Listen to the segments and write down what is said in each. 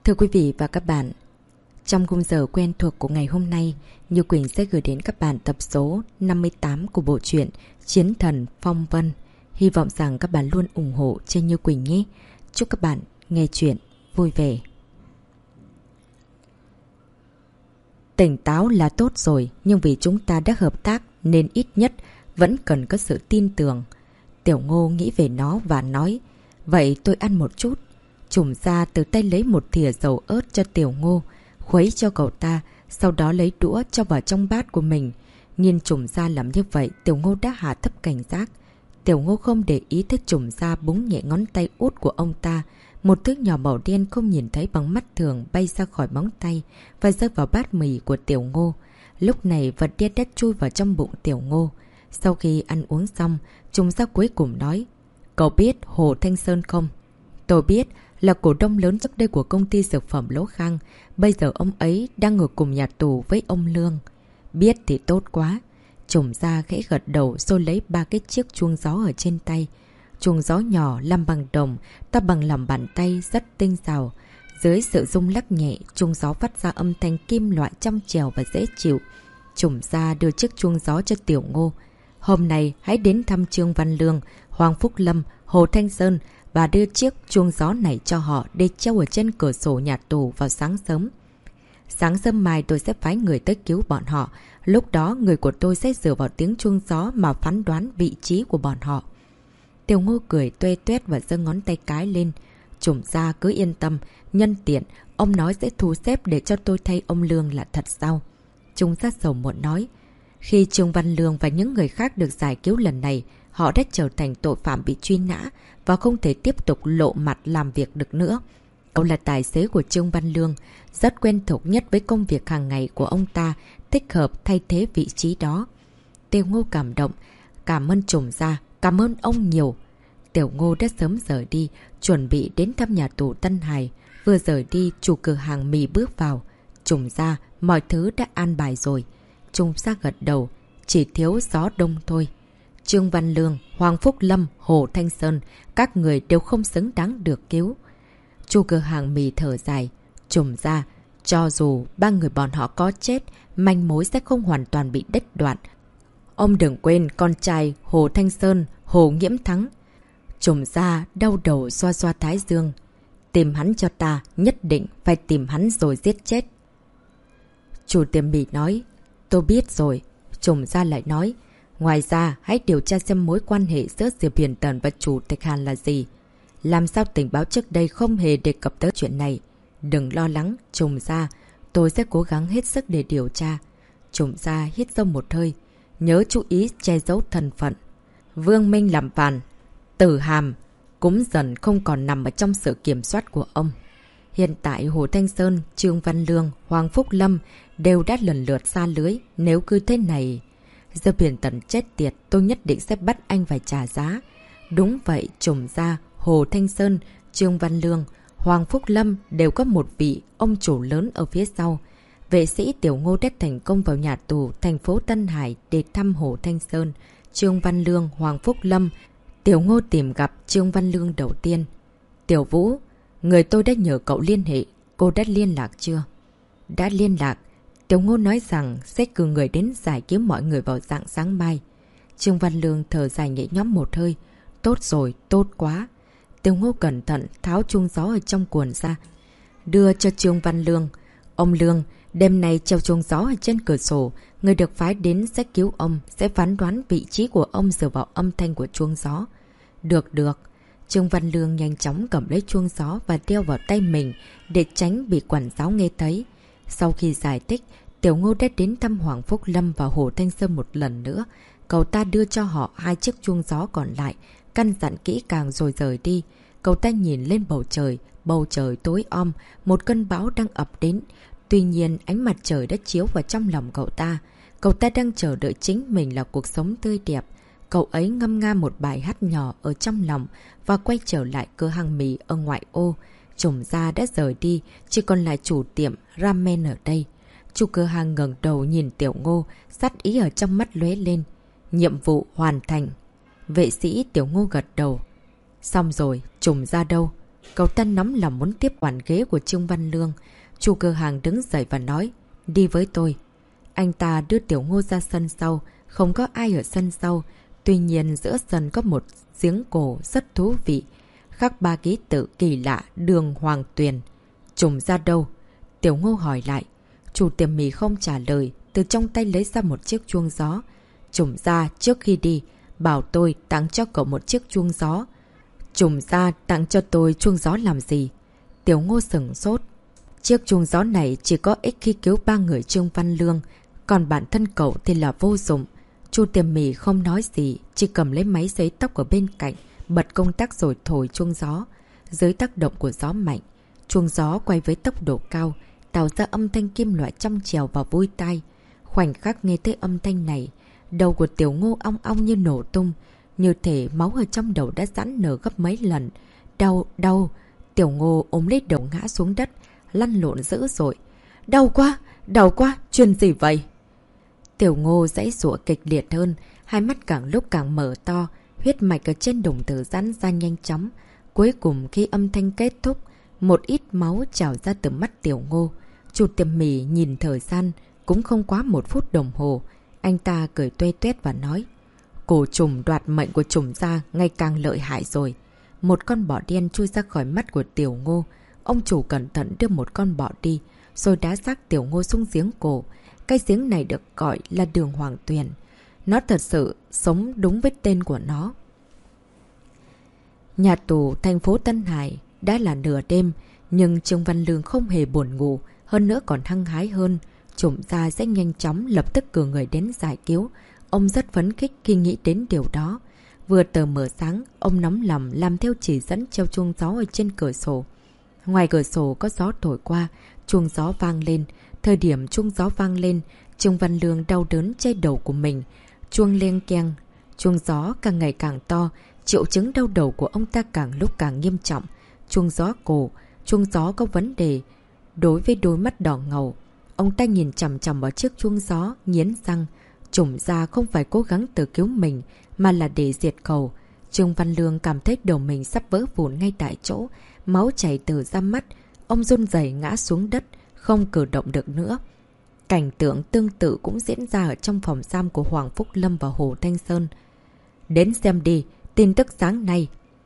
Thưa quý vị và các bạn, trong khung giờ quen thuộc của ngày hôm nay, Như Quỳnh sẽ gửi đến các bạn tập số 58 của bộ truyện Chiến Thần Phong Vân. Hy vọng rằng các bạn luôn ủng hộ cho Như Quỳnh nhé. Chúc các bạn nghe chuyện vui vẻ. Tỉnh táo là tốt rồi, nhưng vì chúng ta đã hợp tác nên ít nhất vẫn cần có sự tin tưởng. Tiểu Ngô nghĩ về nó và nói, vậy tôi ăn một chút. Trùm ra từ tay lấy một thìa dầu ớt cho Tiểu Ngô, khuấy cho cậu ta, sau đó lấy đũa cho vào trong bát của mình. Nhìn Trùm ra làm như vậy, Tiểu Ngô đã hạ thấp cảnh giác. Tiểu Ngô không để ý tới Trùm ra búng nhẹ ngón tay út của ông ta. Một thứ nhỏ màu đen không nhìn thấy bằng mắt thường bay ra khỏi móng tay và rơi vào bát mì của Tiểu Ngô. Lúc này vật đen đã chui vào trong bụng Tiểu Ngô. Sau khi ăn uống xong, Trùm ra cuối cùng nói, cậu biết Hồ Thanh Sơn không? Tôi biết, là cổ đông lớn trước đây của công ty dược phẩm Lỗ Khang. Bây giờ ông ấy đang ở cùng nhà tù với ông Lương. Biết thì tốt quá. Trùm ra khẽ gật đầu rồi lấy 3 cái chiếc chuông gió ở trên tay. Chuông gió nhỏ làm bằng đồng, ta bằng lòng bàn tay rất tinh xảo. Dưới sự rung lắc nhẹ, chuông gió phát ra âm thanh kim loại trong trẻo và dễ chịu. Trùm ra đưa chiếc chuông gió cho Tiểu Ngô. Hôm nay hãy đến thăm Trương Văn Lương, Hoàng Phúc Lâm, Hồ Thanh Sơn và đưa chiếc chuông gió này cho họ để treo ở trên cửa sổ nhà tù vào sáng sớm. Sáng sớm mai tôi sẽ phái người tới cứu bọn họ. Lúc đó người của tôi sẽ dựa vào tiếng chuông gió mà phán đoán vị trí của bọn họ. Tiểu Ngô cười tuê tuét và giơ ngón tay cái lên. Trùm ra cứ yên tâm, nhân tiện, ông nói sẽ thu xếp để cho tôi thay ông Lương là thật sao? Trung ra sầu muộn nói. Khi Trương Văn Lương và những người khác được giải cứu lần này, họ đã trở thành tội phạm bị truy nã và không thể tiếp tục lộ mặt làm việc được nữa. Cậu là tài xế của Trương Văn Lương, rất quen thuộc nhất với công việc hàng ngày của ông ta, thích hợp thay thế vị trí đó. Tiểu Ngô cảm động, cảm ơn Trùm ra, cảm ơn ông nhiều. Tiểu Ngô đã sớm rời đi, chuẩn bị đến thăm nhà tù Tân Hải. Vừa rời đi, chủ cửa hàng mì bước vào. Trùm ra, mọi thứ đã an bài rồi. Trùm ra gật đầu, chỉ thiếu gió đông thôi. Trương Văn Lương, Hoàng Phúc Lâm, Hồ Thanh Sơn, các người đều không xứng đáng được cứu. Chủ cửa hàng mì thở dài. Trùm ra, cho dù 3 người bọn họ có chết, manh mối sẽ không hoàn toàn bị đứt đoạn. Ông đừng quên con trai Hồ Thanh Sơn, Hồ Nghiễm Thắng. Trùm ra, đau đầu xoa xoa thái dương. Tìm hắn cho ta, nhất định phải tìm hắn rồi giết chết. Chủ tiệm mì nói, tôi biết rồi. Trùm ra lại nói, ngoài ra, hãy điều tra xem mối quan hệ giữa Diệp Hiền Tần và Chủ tịch Hàn là gì. Làm sao tình báo trước đây không hề đề cập tới chuyện này. Đừng lo lắng, Trùm ra, tôi sẽ cố gắng hết sức để điều tra. Trùm ra hít sâu một hơi, nhớ chú ý che giấu thân phận. Vương Minh làm phản, Tử Hàm cũng dần không còn nằm ở trong sự kiểm soát của ông. Hiện tại Hồ Thanh Sơn, Trương Văn Lương, Hoàng Phúc Lâm đều đã lần lượt xa lưới. Nếu cứ thế này, Diệp Hiền Tần chết tiệt, tôi nhất định sẽ bắt anh phải trả giá. Đúng vậy, Trùm ra, Hồ Thanh Sơn, Trương Văn Lương, Hoàng Phúc Lâm đều có một vị ông chủ lớn ở phía sau. Vệ sĩ Tiểu Ngô đã thành công vào nhà tù thành phố Tân Hải để thăm Hồ Thanh Sơn, Trương Văn Lương, Hoàng Phúc Lâm. Tiểu Ngô tìm gặp Trương Văn Lương đầu tiên. Tiểu Vũ, người tôi đã nhờ cậu liên hệ, cô đã liên lạc chưa? Đã liên lạc. Tiểu Ngô nói rằng sẽ cử người đến giải cứu mọi người vào rạng sáng mai. Trương Văn Lương thở dài nhẹ nhõm một hơi. Tốt rồi, tốt quá. Tiểu Ngô cẩn thận tháo chuông gió ở trong cuộn ra, đưa cho Trương Văn Lương. Ông Lương, đêm nay treo chuông gió ở trên cửa sổ. Người được phái đến sẽ cứu ông, sẽ phán đoán vị trí của ông dựa vào âm thanh của chuông gió. Được, được. Trương Văn Lương nhanh chóng cầm lấy chuông gió và đeo vào tay mình để tránh bị quản giáo nghe thấy. Sau khi giải thích, Tiểu Ngô đã đến thăm Hoàng Phúc Lâm và Hồ Thanh Sơn một lần nữa. Cậu ta đưa cho họ 2 chiếc chuông gió còn lại, căn dặn kỹ càng rồi rời đi. Cậu ta nhìn lên bầu trời tối om, một cơn bão đang ập đến. Tuy nhiên ánh mặt trời đã chiếu vào trong lòng cậu ta. Cậu ta đang chờ đợi chính mình là cuộc sống tươi đẹp. Cậu ấy ngâm nga một bài hát nhỏ ở trong lòng và quay trở lại cửa hàng mì ở ngoại ô. Trùm ra đã rời đi, chỉ còn lại chủ tiệm ramen ở đây. Chủ cửa hàng ngẩng đầu nhìn Tiểu Ngô, sát ý ở trong mắt lóe lên. Nhiệm vụ hoàn thành. Vệ sĩ Tiểu Ngô gật đầu. Xong rồi, Trùm ra đâu? Cậu ta nóng lòng muốn tiếp quản ghế của Trương Văn Lương. Chủ cửa hàng đứng dậy và nói, đi với tôi. Anh ta đưa Tiểu Ngô ra sân sau, không có ai ở sân sau. Tuy nhiên giữa sân có một giếng cổ rất thú vị. Khắc 3 ký tự kỳ lạ Đường Hoàng Tuyền. Trùng ra đâu? Tiểu Ngô hỏi lại. Chủ tiệm mì không trả lời, từ trong tay lấy ra một chiếc chuông gió. Trùng ra trước khi đi, bảo tôi tặng cho cậu một chiếc chuông gió. Trùng ra tặng cho tôi chuông gió làm gì? Tiểu Ngô sửng sốt. Chiếc chuông gió này chỉ có ích khi cứu 3 người Trương Văn Lương, còn bản thân cậu thì là vô dụng. Chu tiệm mì không nói gì, chỉ cầm lấy máy sấy tóc ở bên cạnh, bật công tắc rồi thổi chuông gió. Dưới tác động của gió mạnh, chuông gió quay với tốc độ cao, tạo ra âm thanh kim loại trong trèo và vui tai. Khoảnh khắc nghe thấy âm thanh này, đầu của Tiểu Ngô ong ong như nổ tung, như thể máu ở trong đầu đã giãn nở gấp mấy lần. Đau, đau! Tiểu Ngô ôm lấy đầu ngã xuống đất, lăn lộn dữ dội. Đau quá, chuyện gì vậy? Tiểu Ngô giãy giụa kịch liệt hơn, hai mắt càng lúc càng mở to, huyết mạch ở trên đồng tử giãn ra nhanh chóng. Cuối cùng khi âm thanh kết thúc, một ít máu trào ra từ mắt Tiểu Ngô. Chủ tiệm mì nhìn thời gian, cũng không quá 1 phút đồng hồ. Anh ta cười tuê tuét và nói, cổ trùng đoạt mệnh của trùng gia ngày càng lợi hại rồi. Một con bọ đen chui ra khỏi mắt của Tiểu Ngô. Ông chủ cẩn thận đưa một con bọ đi, rồi đá xác Tiểu Ngô xuống giếng cổ. Cái giếng này được gọi là Đường Hoàng Tuyền. Nó thật sự sống đúng với tên của nó. Nhà tù thành phố Tân Hải đã là nửa đêm, nhưng Trương Văn Lương không hề buồn ngủ, hơn nữa còn hăng hái hơn. Trộm gia sẽ nhanh chóng lập tức cử người đến giải cứu. Ông rất phấn khích khi nghĩ đến điều đó. Vừa tờ mờ sáng, ông nóng lòng làm theo chỉ dẫn treo chuông gió ở trên cửa sổ. Ngoài cửa sổ có gió thổi qua, chuông gió vang lên. Thời điểm chuông gió vang lên, Trương Văn Lương đau đớn che đầu của mình. Chuông leng keng, chuông gió càng ngày càng to, triệu chứng đau đầu của ông ta càng lúc càng nghiêm trọng. Chuông gió cổ, chuông gió có vấn đề. Đối với đôi mắt đỏ ngầu, ông ta nhìn chằm chằm vào chiếc chuông gió, nghiến răng. Trùng ra không phải cố gắng tự cứu mình, mà là để diệt khẩu. Trương Văn Lương cảm thấy đầu mình sắp vỡ vụn ngay tại chỗ, máu chảy từ ra mắt. Ông run rẩy ngã xuống đất, không cử động được nữa. Cảnh tượng tương tự cũng diễn ra ở trong phòng giam của Hoàng Phúc Lâm và Hồ Thanh Sơn. Đến xem đi, tin tức sáng nay.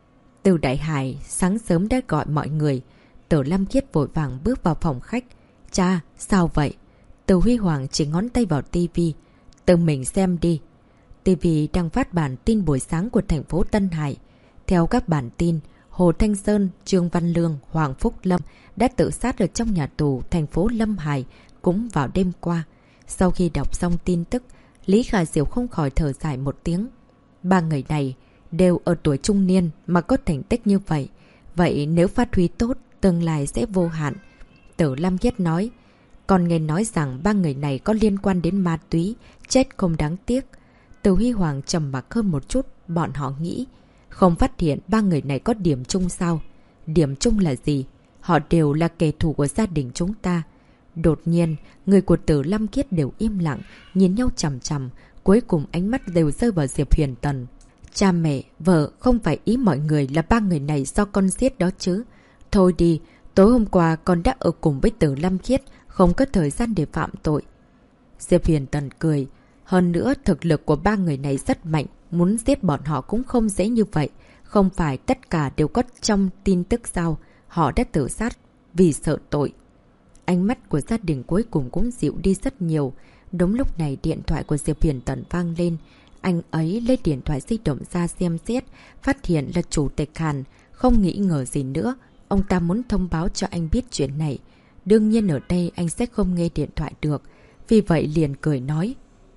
Từ Đại Hải sáng sớm đã gọi mọi người. Tử Lam Khiết vội vàng bước vào phòng khách. Cha, sao vậy? Từ Huy Hoàng chỉ ngón tay vào tivi. Tự mình xem đi. TV đang phát bản tin buổi sáng của thành phố Tân Hải. Theo các bản tin, Hồ Thanh Sơn, Trương Văn Lương, Hoàng Phúc Lâm đã tự sát ở trong nhà tù thành phố Lâm Hải cũng vào đêm qua. Sau khi đọc xong tin tức, Lý Khả Diệu không khỏi thở dài một tiếng. 3 người này đều ở tuổi trung niên mà có thành tích như vậy. Vậy nếu phát huy tốt, tương lai sẽ vô hạn. Tử Lam Khiết nói, còn nghe nói rằng 3 người này có liên quan đến ma túy, chết không đáng tiếc. Từ Huy Hoàng trầm mặc hơn một chút, bọn họ nghĩ. Không phát hiện 3 người này có điểm chung sao? Điểm chung là gì? Họ đều là kẻ thù của gia đình chúng ta. Đột nhiên, người của Tử Lam Khiết đều im lặng, nhìn nhau chằm chằm, cuối cùng ánh mắt đều rơi vào Diệp Huyền Tần. Cha mẹ, vợ, không phải ý mọi người là 3 người này do con giết đó chứ. Thôi đi, tối hôm qua con đã ở cùng với Tử Lam Khiết, không có thời gian để phạm tội. Diệp Huyền Tần cười. Hơn nữa, thực lực của 3 người này rất mạnh, muốn giết bọn họ cũng không dễ như vậy. Không phải tất cả đều có trong tin tức sao, họ đã tự sát vì sợ tội. Ánh mắt của gia đình cuối cùng cũng dịu đi rất nhiều. Đúng lúc này điện thoại của Diệp Huyền Tần vang lên. Anh ấy lấy điện thoại di động ra xem xét, phát hiện là Chủ tịch Hàn. Không nghĩ ngờ gì nữa, ông ta muốn thông báo cho anh biết chuyện này. Đương nhiên ở đây anh sẽ không nghe điện thoại được, vì vậy liền cười nói.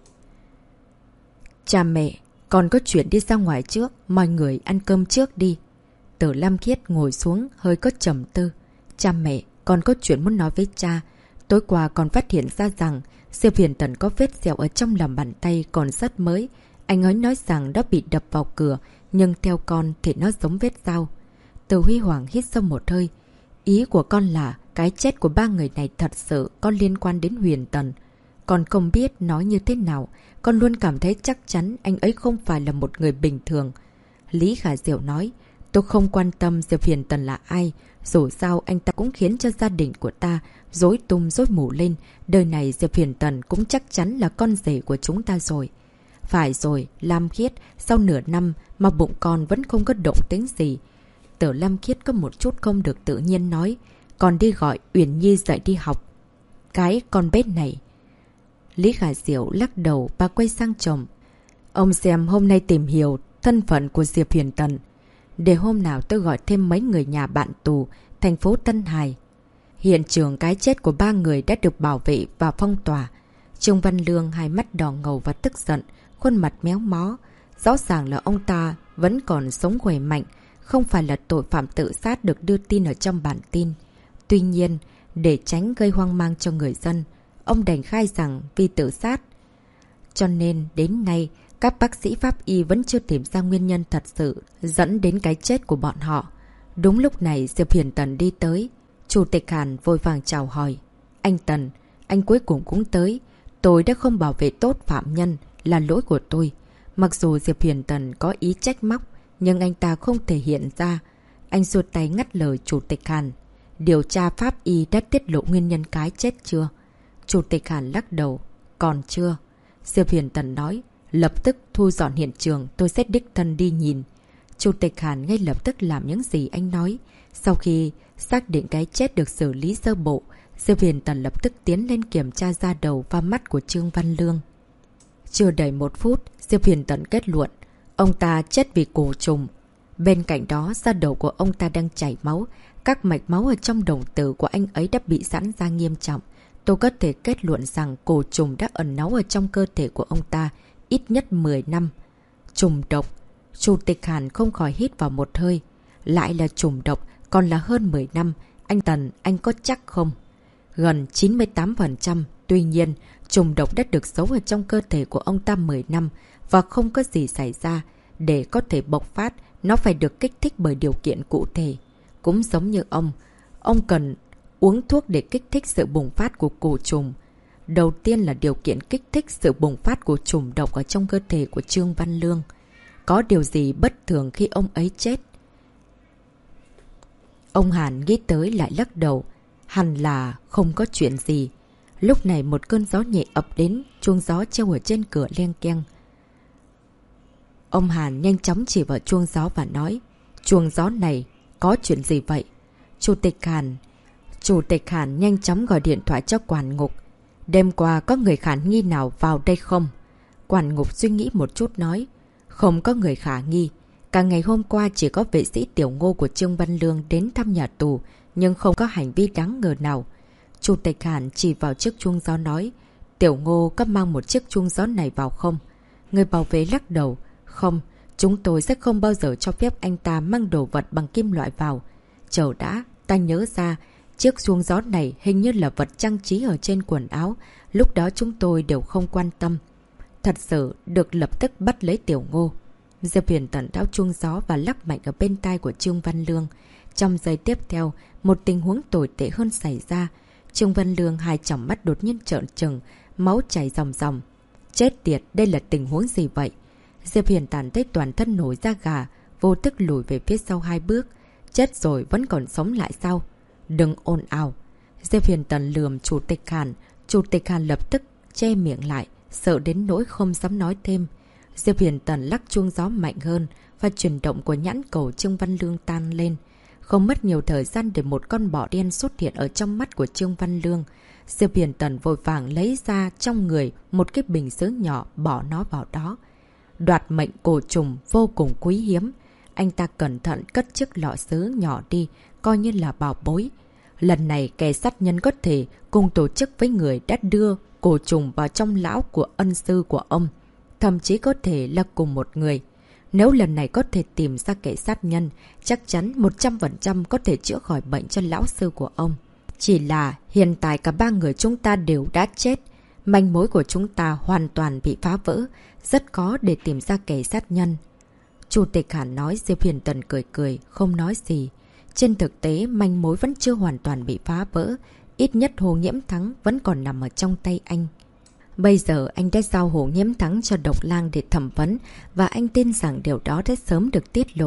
Cha mẹ, con có chuyện đi ra ngoài trước, mọi người ăn cơm trước đi. Tử Lam Khiết ngồi xuống hơi có trầm tư. Cha mẹ, con có chuyện muốn nói với cha. Tối qua con phát hiện ra rằng Diệp Huyền Tần có vết sẹo ở trong lòng bàn tay còn rất mới. Anh ấy nói rằng đó bị đập vào cửa, nhưng theo con thì nó giống vết dao. Từ Huy Hoàng hít sâu một hơi. Ý của con là cái chết của 3 người này thật sự có liên quan đến Huyền Tần. Con không biết nói như thế nào, con luôn cảm thấy chắc chắn anh ấy không phải là một người bình thường. Lý Khả Diệu nói, Tôi không quan tâm Diệp Hiền Tần là ai. Dù sao anh ta cũng khiến cho gia đình của ta rối tung rối mù lên. Đời này Diệp Hiền Tần cũng chắc chắn là con rể của chúng ta rồi. Phải rồi, Lam Khiết, sau nửa năm mà bụng con vẫn không có động tĩnh gì. Tử Lam Khiết có một chút không được tự nhiên nói. Còn đi gọi Uyển Nhi dậy đi học. Cái con bé này. Lý Khả Diệu lắc đầu, bà quay sang chồng. Ông xem hôm nay tìm hiểu thân phận của Diệp Hiền Tần. Để hôm nào tôi gọi thêm mấy người nhà bạn tù, thành phố Tân Hải. Hiện trường cái chết của 3 người đã được bảo vệ và phong tỏa. Trương Văn Lương hai mắt đỏ ngầu và tức giận, khuôn mặt méo mó. Rõ ràng là ông ta vẫn còn sống khỏe mạnh, không phải là tội phạm tự sát được đưa tin ở trong bản tin. Tuy nhiên, để tránh gây hoang mang cho người dân, ông đành khai rằng vì tự sát. Cho nên đến nay, các bác sĩ pháp y vẫn chưa tìm ra nguyên nhân thật sự dẫn đến cái chết của bọn họ. Đúng lúc này Diệp Hiền Tần đi tới. Chủ tịch Hàn vội vàng chào hỏi. Anh Tần, anh cuối cùng cũng tới. Tôi đã không bảo vệ tốt phạm nhân, là lỗi của tôi. Mặc dù Diệp Hiền Tần có ý trách móc, nhưng anh ta không thể hiện ra. Anh ruột tay ngắt lời Chủ tịch Hàn. Điều tra pháp y đã tiết lộ nguyên nhân cái chết chưa? Chủ tịch Hàn lắc đầu. Còn chưa. Diệp Hiền Tần nói. Lập tức thu dọn hiện trường, tôi sẽ đích thân đi nhìn. Chủ tịch Hàn ngay lập tức làm những gì anh nói. Sau khi xác định cái chết được xử lý sơ bộ, Diệp Hiền Tần lập tức tiến lên kiểm tra da đầu và mắt của Trương Văn Lương. Chưa đầy 1 phút, Diệp Hiền Tần kết luận. Ông ta chết vì cổ trùng. Bên cạnh đó, da đầu của ông ta đang chảy máu. Các mạch máu ở trong đồng tử của anh ấy đã bị giãn ra nghiêm trọng. Tôi có thể kết luận rằng cổ trùng đã ẩn náu ở trong cơ thể của ông ta ít nhất 10 năm. Trùng độc. Chủ tịch Hàn không khỏi hít vào một hơi. Lại là trùng độc, còn là hơn 10 năm. Anh Tần, anh có chắc không? Gần 98%. Tuy nhiên, trùng độc đã được giấu ở trong cơ thể của ông ta 10 năm và không có gì xảy ra. Để có thể bộc phát, nó phải được kích thích bởi điều kiện cụ thể. Cũng giống như ông cần uống thuốc để kích thích sự bùng phát của cổ trùng. Đầu tiên là điều kiện kích thích sự bùng phát của trùng độc ở trong cơ thể của Trương Văn Lương. Có điều gì bất thường khi ông ấy chết? Ông Hàn nghĩ tới lại lắc đầu. Hẳn là không có chuyện gì. Lúc này một cơn gió nhẹ ập đến, chuông gió treo ở trên cửa leng keng. Ông Hàn nhanh chóng chỉ vào chuông gió và nói. Chuông gió này, có chuyện gì vậy? Chủ tịch Hàn nhanh chóng gọi điện thoại cho quản ngục. Đêm qua có người khả nghi nào vào đây không? Quản ngục suy nghĩ một chút nói. Không có người khả nghi. Cả ngày hôm qua chỉ có vệ sĩ Tiểu Ngô của Trương Văn Lương đến thăm nhà tù, nhưng không có hành vi đáng ngờ nào. Chủ tịch Hàn chỉ vào chiếc chuông gió nói. Tiểu Ngô có mang một chiếc chuông gió này vào không? Người bảo vệ lắc đầu. Không, chúng tôi sẽ không bao giờ cho phép anh ta mang đồ vật bằng kim loại vào. Chờ đã, ta nhớ ra. Chiếc chuông gió này hình như là vật trang trí ở trên quần áo. Lúc đó chúng tôi đều không quan tâm. Thật sự được lập tức bắt lấy Tiểu Ngô. Diệp Hiền Tần tháo chuông gió và lắc mạnh ở bên tai của Trương Văn Lương. Trong giây tiếp theo, một tình huống tồi tệ hơn xảy ra. Trương Văn Lương hai tròng mắt đột nhiên trợn trừng, máu chảy ròng ròng. Chết tiệt, đây là tình huống gì vậy? Diệp Hiền Tần thấy toàn thân nổi da gà, vô thức lùi về phía sau 2 bước. Chết rồi vẫn còn sống lại sao? Đừng ồn ào. Diệp Hiền Tần lườm Chủ tịch Hàn. Chủ tịch Hàn lập tức che miệng lại, sợ đến nỗi không dám nói thêm. Diệp Hiền Tần lắc chuông gió mạnh hơn và chuyển động của nhãn cầu Trương Văn Lương tan lên. Không mất nhiều thời gian để một con bọ đen xuất hiện ở trong mắt của Trương Văn Lương. Diệp Hiền Tần vội vàng lấy ra trong người một cái bình sứ nhỏ, bỏ nó vào đó. Đoạt mệnh cổ trùng vô cùng quý hiếm. Anh ta cẩn thận cất chiếc lọ sứ nhỏ đi, coi như là bảo bối. Lần này kẻ sát nhân có thể cùng tổ chức với người đã đưa cổ trùng vào trong lão của ân sư của ông. Thậm chí có thể là cùng một người. Nếu lần này có thể tìm ra kẻ sát nhân, chắc chắn 100% có thể chữa khỏi bệnh cho lão sư của ông. Chỉ là hiện tại cả 3 người chúng ta đều đã chết. Manh mối của chúng ta hoàn toàn bị phá vỡ. Rất khó để tìm ra kẻ sát nhân. Chủ tịch Hàn nói. Diệp Hiền Tần cười cười, không nói gì. Trên thực tế, manh mối vẫn chưa hoàn toàn bị phá vỡ. Ít nhất Hồ Nhiễm Thắng vẫn còn nằm ở trong tay anh. Bây giờ anh đã giao Hồ Nhiễm Thắng cho Độc Lang để thẩm vấn và anh tin rằng điều đó đã sớm được tiết lộ.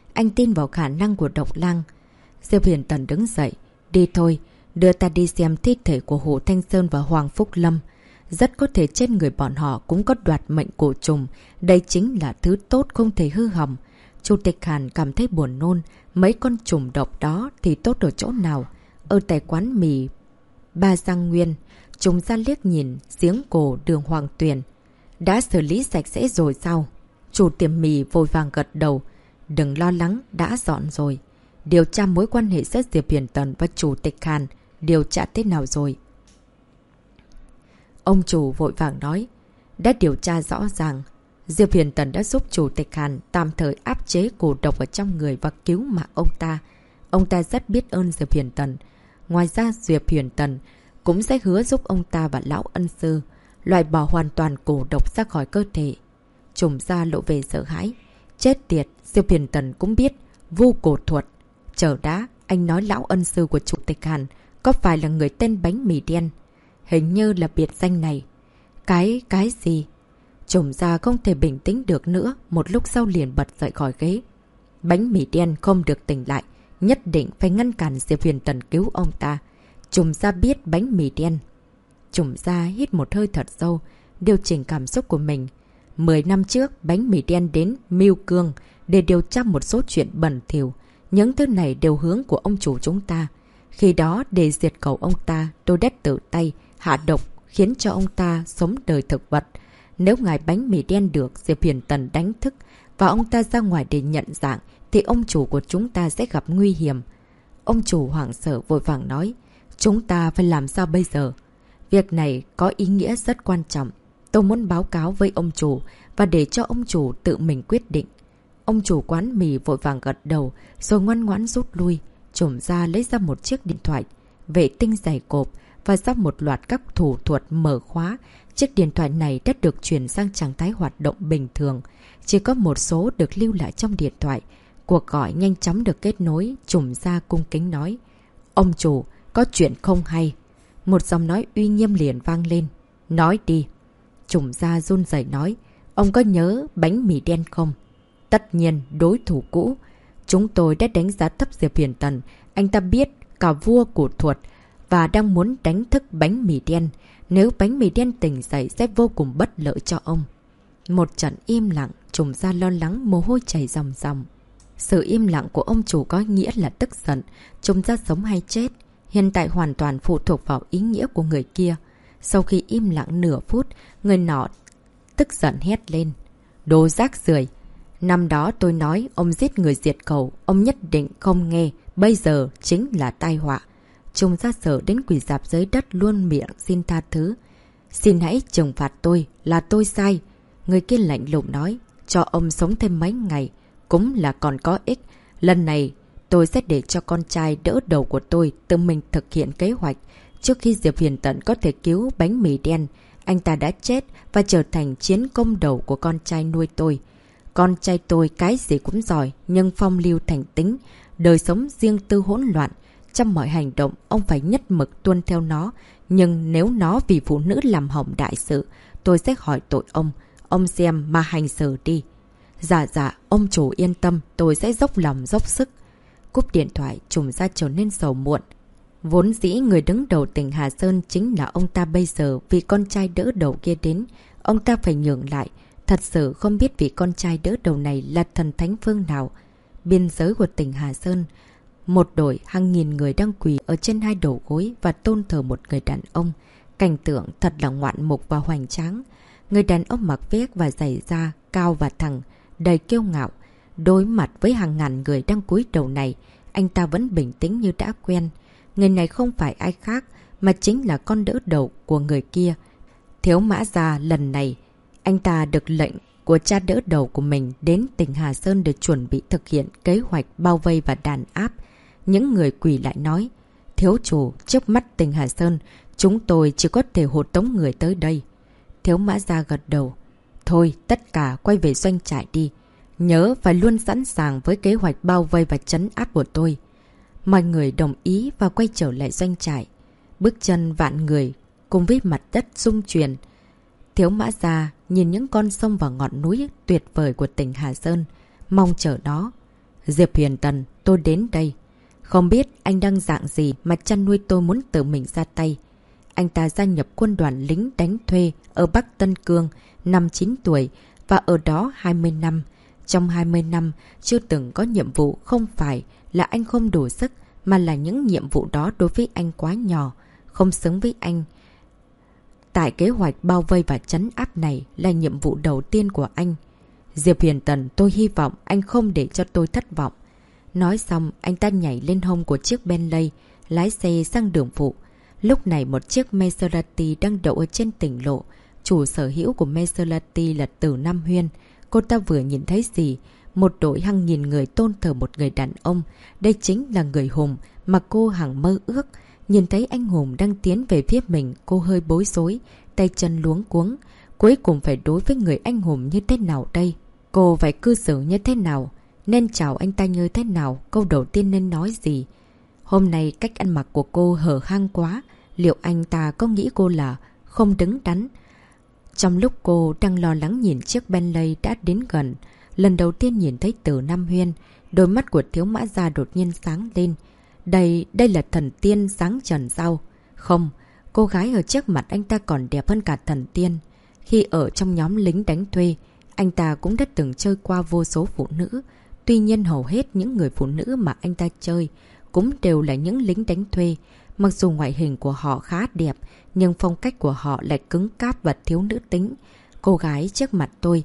Anh tin vào khả năng của Độc Lang. Diệp Huyền Tần đứng dậy. Đi thôi, đưa ta đi xem thi thể của Hồ Thanh Sơn và Hoàng Phúc Lâm. Rất có thể trên người bọn họ cũng có đoạt mệnh cổ trùng. Đây chính là thứ tốt không thể hư hỏng. Chủ tịch Hàn cảm thấy buồn nôn. Mấy con trùng độc đó thì tốt ở chỗ nào? Ở tại quán mì Ba Giang Nguyên, chúng ra liếc nhìn giếng cổ đường Hoàng Tuyền. Đã xử lý sạch sẽ rồi sao? Chủ tiệm mì vội vàng gật đầu. Đừng lo lắng, đã dọn rồi. Điều tra mối quan hệ giữa Diệp Huyền Tần và Chủ tịch Hàn. Điều tra thế nào rồi? Ông chủ vội vàng nói. Đã điều tra rõ ràng. Diệp Huyền Tần đã giúp Chủ tịch Hàn tạm thời áp chế cổ độc ở trong người và cứu mạng ông ta. Ông ta rất biết ơn Diệp Huyền Tần. Ngoài ra Diệp Huyền Tần cũng sẽ hứa giúp ông ta và lão ân sư loại bỏ hoàn toàn cổ độc ra khỏi cơ thể. Trùng gia lộ về sợ hãi. Chết tiệt, Diệp Huyền Tần cũng biết vu cổ thuật. Chờ đã, anh nói lão ân sư của Chủ tịch Hàn có phải là người tên bánh mì đen? Hình như là biệt danh này. Cái gì? Trùng gia không thể bình tĩnh được nữa, một lúc sau liền bật dậy khỏi ghế. Bánh mì đen không được tỉnh lại, nhất định phải ngăn cản Diệp Huyền Tần cứu ông ta. Trùng gia biết bánh mì đen. Trùng gia hít một hơi thật sâu, điều chỉnh cảm xúc của mình. 10 năm trước, bánh mì đen đến Mưu Cương để điều tra một số chuyện bẩn thỉu. Những thứ này đều hướng của ông chủ chúng ta. Khi đó, để diệt khẩu ông ta, tôi đã tự tay hạ độc khiến cho ông ta sống đời thực vật. Nếu ngài bánh mì đen được Diệp Huyền Tần đánh thức và ông ta ra ngoài để nhận dạng, thì ông chủ của chúng ta sẽ gặp nguy hiểm. Ông chủ hoảng sợ vội vàng nói. Chúng ta phải làm sao bây giờ? Việc này có ý nghĩa rất quan trọng. Tôi muốn báo cáo với ông chủ và để cho ông chủ tự mình quyết định. Ông chủ quán mì vội vàng gật đầu rồi ngoan ngoãn rút lui. Trùm ra lấy ra một chiếc điện thoại, vệ tinh dày cộp và sau một loạt các thủ thuật mở khóa. Chiếc điện thoại này đã được chuyển sang trạng thái hoạt động bình thường. Chỉ có một số được lưu lại trong điện thoại. Cuộc gọi nhanh chóng được kết nối. Trùm ra cung kính nói. Ông chủ, có chuyện không hay. Một giọng nói uy nghiêm liền vang lên. Nói đi. Trùm ra run rẩy nói. Ông có nhớ bánh mì đen không? Tất nhiên, đối thủ cũ. Chúng tôi đã đánh giá thấp Diệp Huyền Tần. Anh ta biết cả vua cổ thuật và đang muốn đánh thức bánh mì đen. Nếu bánh mì đen tỉnh dậy sẽ vô cùng bất lợi cho ông. Một trận im lặng, Trùm ra lo lắng, mồ hôi chảy ròng ròng. Sự im lặng của ông chủ có nghĩa là tức giận. Trùm ra sống hay chết hiện tại hoàn toàn phụ thuộc vào ý nghĩa của người kia. Sau khi im lặng nửa phút, người nọ tức giận hét lên. Đồ rác rưởi! Năm đó tôi nói ông giết người diệt khẩu, ông nhất định không nghe, bây giờ chính là tai họa. Trùng ra sợ đến quỳ dạp dưới đất luôn miệng xin tha thứ. Xin hãy trừng phạt tôi, là tôi sai. Người kia lạnh lùng nói, cho ông sống thêm mấy ngày, cũng là còn có ích. Lần này tôi sẽ để cho con trai đỡ đầu của tôi tự mình thực hiện kế hoạch. Trước khi Diệp Huyền Tần có thể cứu bánh mì đen, anh ta đã chết và trở thành chiến công đầu của con trai nuôi tôi. Con trai tôi cái gì cũng giỏi, nhưng phong lưu thành tính, đời sống riêng tư hỗn loạn. Trong mọi hành động, ông phải nhất mực tuân theo nó. Nhưng nếu nó vì phụ nữ làm hỏng đại sự, tôi sẽ hỏi tội ông xem mà hành xử đi. Dạ, ông chủ yên tâm, tôi sẽ dốc lòng dốc sức. Cúp điện thoại, Trùm ra trở nên sầu muộn. Vốn dĩ người đứng đầu tỉnh Hà Sơn chính là ông ta bây giờ vì con trai đỡ đầu kia đến. Ông ta phải nhường lại. Thật sự không biết vị con trai đỡ đầu này là thần thánh phương nào. Biên giới của tỉnh Hà Sơn, một đội hàng nghìn người đang quỳ ở trên hai đầu gối và tôn thờ một người đàn ông. Cảnh tượng thật là ngoạn mục và hoành tráng. Người đàn ông mặc vest và giày da cao và thẳng, đầy kiêu ngạo. Đối mặt với hàng ngàn người đang cúi đầu này, anh ta vẫn bình tĩnh như đã quen. Người này không phải ai khác mà chính là con đỡ đầu của người kia. Thiếu Mã Gia lần này, anh ta được lệnh của cha đỡ đầu của mình đến tỉnh Hà Sơn để chuẩn bị thực hiện kế hoạch bao vây và đàn áp. Những người quỳ lại nói, thiếu chủ, trước mắt tỉnh Hà Sơn, chúng tôi chỉ có thể hộ tống người tới đây. Thiếu Mã Gia gật đầu. Thôi, tất cả quay về doanh trại đi. Nhớ phải luôn sẵn sàng với kế hoạch bao vây và trấn áp của tôi. Mọi người đồng ý và quay trở lại doanh trại. Bước chân vạn người cùng với mặt đất rung chuyển. Thiếu Mã Gia nhìn những con sông và ngọn núi tuyệt vời của tỉnh Hà Sơn, mong chờ nó. Diệp Huyền Tần, tôi đến đây. Không biết anh đang dạng gì mà chăn nuôi tôi muốn tự mình ra tay. Anh ta gia nhập quân đoàn lính đánh thuê ở Bắc Tân Cương, năm 9 tuổi và ở đó 20 năm. Trong 20 năm, chưa từng có nhiệm vụ không phải là anh không đủ sức, mà là những nhiệm vụ đó đối với anh quá nhỏ, không xứng với anh. Tại kế hoạch bao vây và trấn áp này là nhiệm vụ đầu tiên của anh. Diệp Huyền Tần, tôi hy vọng anh không để cho tôi thất vọng. Nói xong, anh ta nhảy lên hông của chiếc Bentley, lái xe sang đường phụ. Lúc này một chiếc Maserati đang đậu ở trên tỉnh lộ. Chủ sở hữu của Maserati là Từ Nam Huyên. Cô ta vừa nhìn thấy gì? Một đội hàng nghìn người tôn thờ một người đàn ông. Đây chính là người hùng mà cô hằng mơ ước. Nhìn thấy anh hùng đang tiến về phía mình, cô hơi bối rối, tay chân luống cuống. Cuối cùng phải đối với người anh hùng như thế nào đây? Cô phải cư xử như thế nào? Nên chào anh ta như thế nào? Câu đầu tiên nên nói gì? Hôm nay cách ăn mặc của cô hở hang quá. Liệu anh ta có nghĩ cô là không đứng đắn? Trong lúc cô đang lo lắng nhìn chiếc Bentley đã đến gần, lần đầu tiên nhìn thấy Từ Nam Huyên, đôi mắt của Thiếu Mã Gia đột nhiên sáng lên. Đây là thần tiên sáng trần sao? Không, cô gái ở trước mặt anh ta còn đẹp hơn cả thần tiên. Khi ở trong nhóm lính đánh thuê, anh ta cũng đã từng chơi qua vô số phụ nữ. Tuy nhiên hầu hết những người phụ nữ mà anh ta chơi cũng đều là những lính đánh thuê. Mặc dù ngoại hình của họ khá đẹp, nhưng phong cách của họ lại cứng cáp và thiếu nữ tính. Cô gái trước mặt tôi,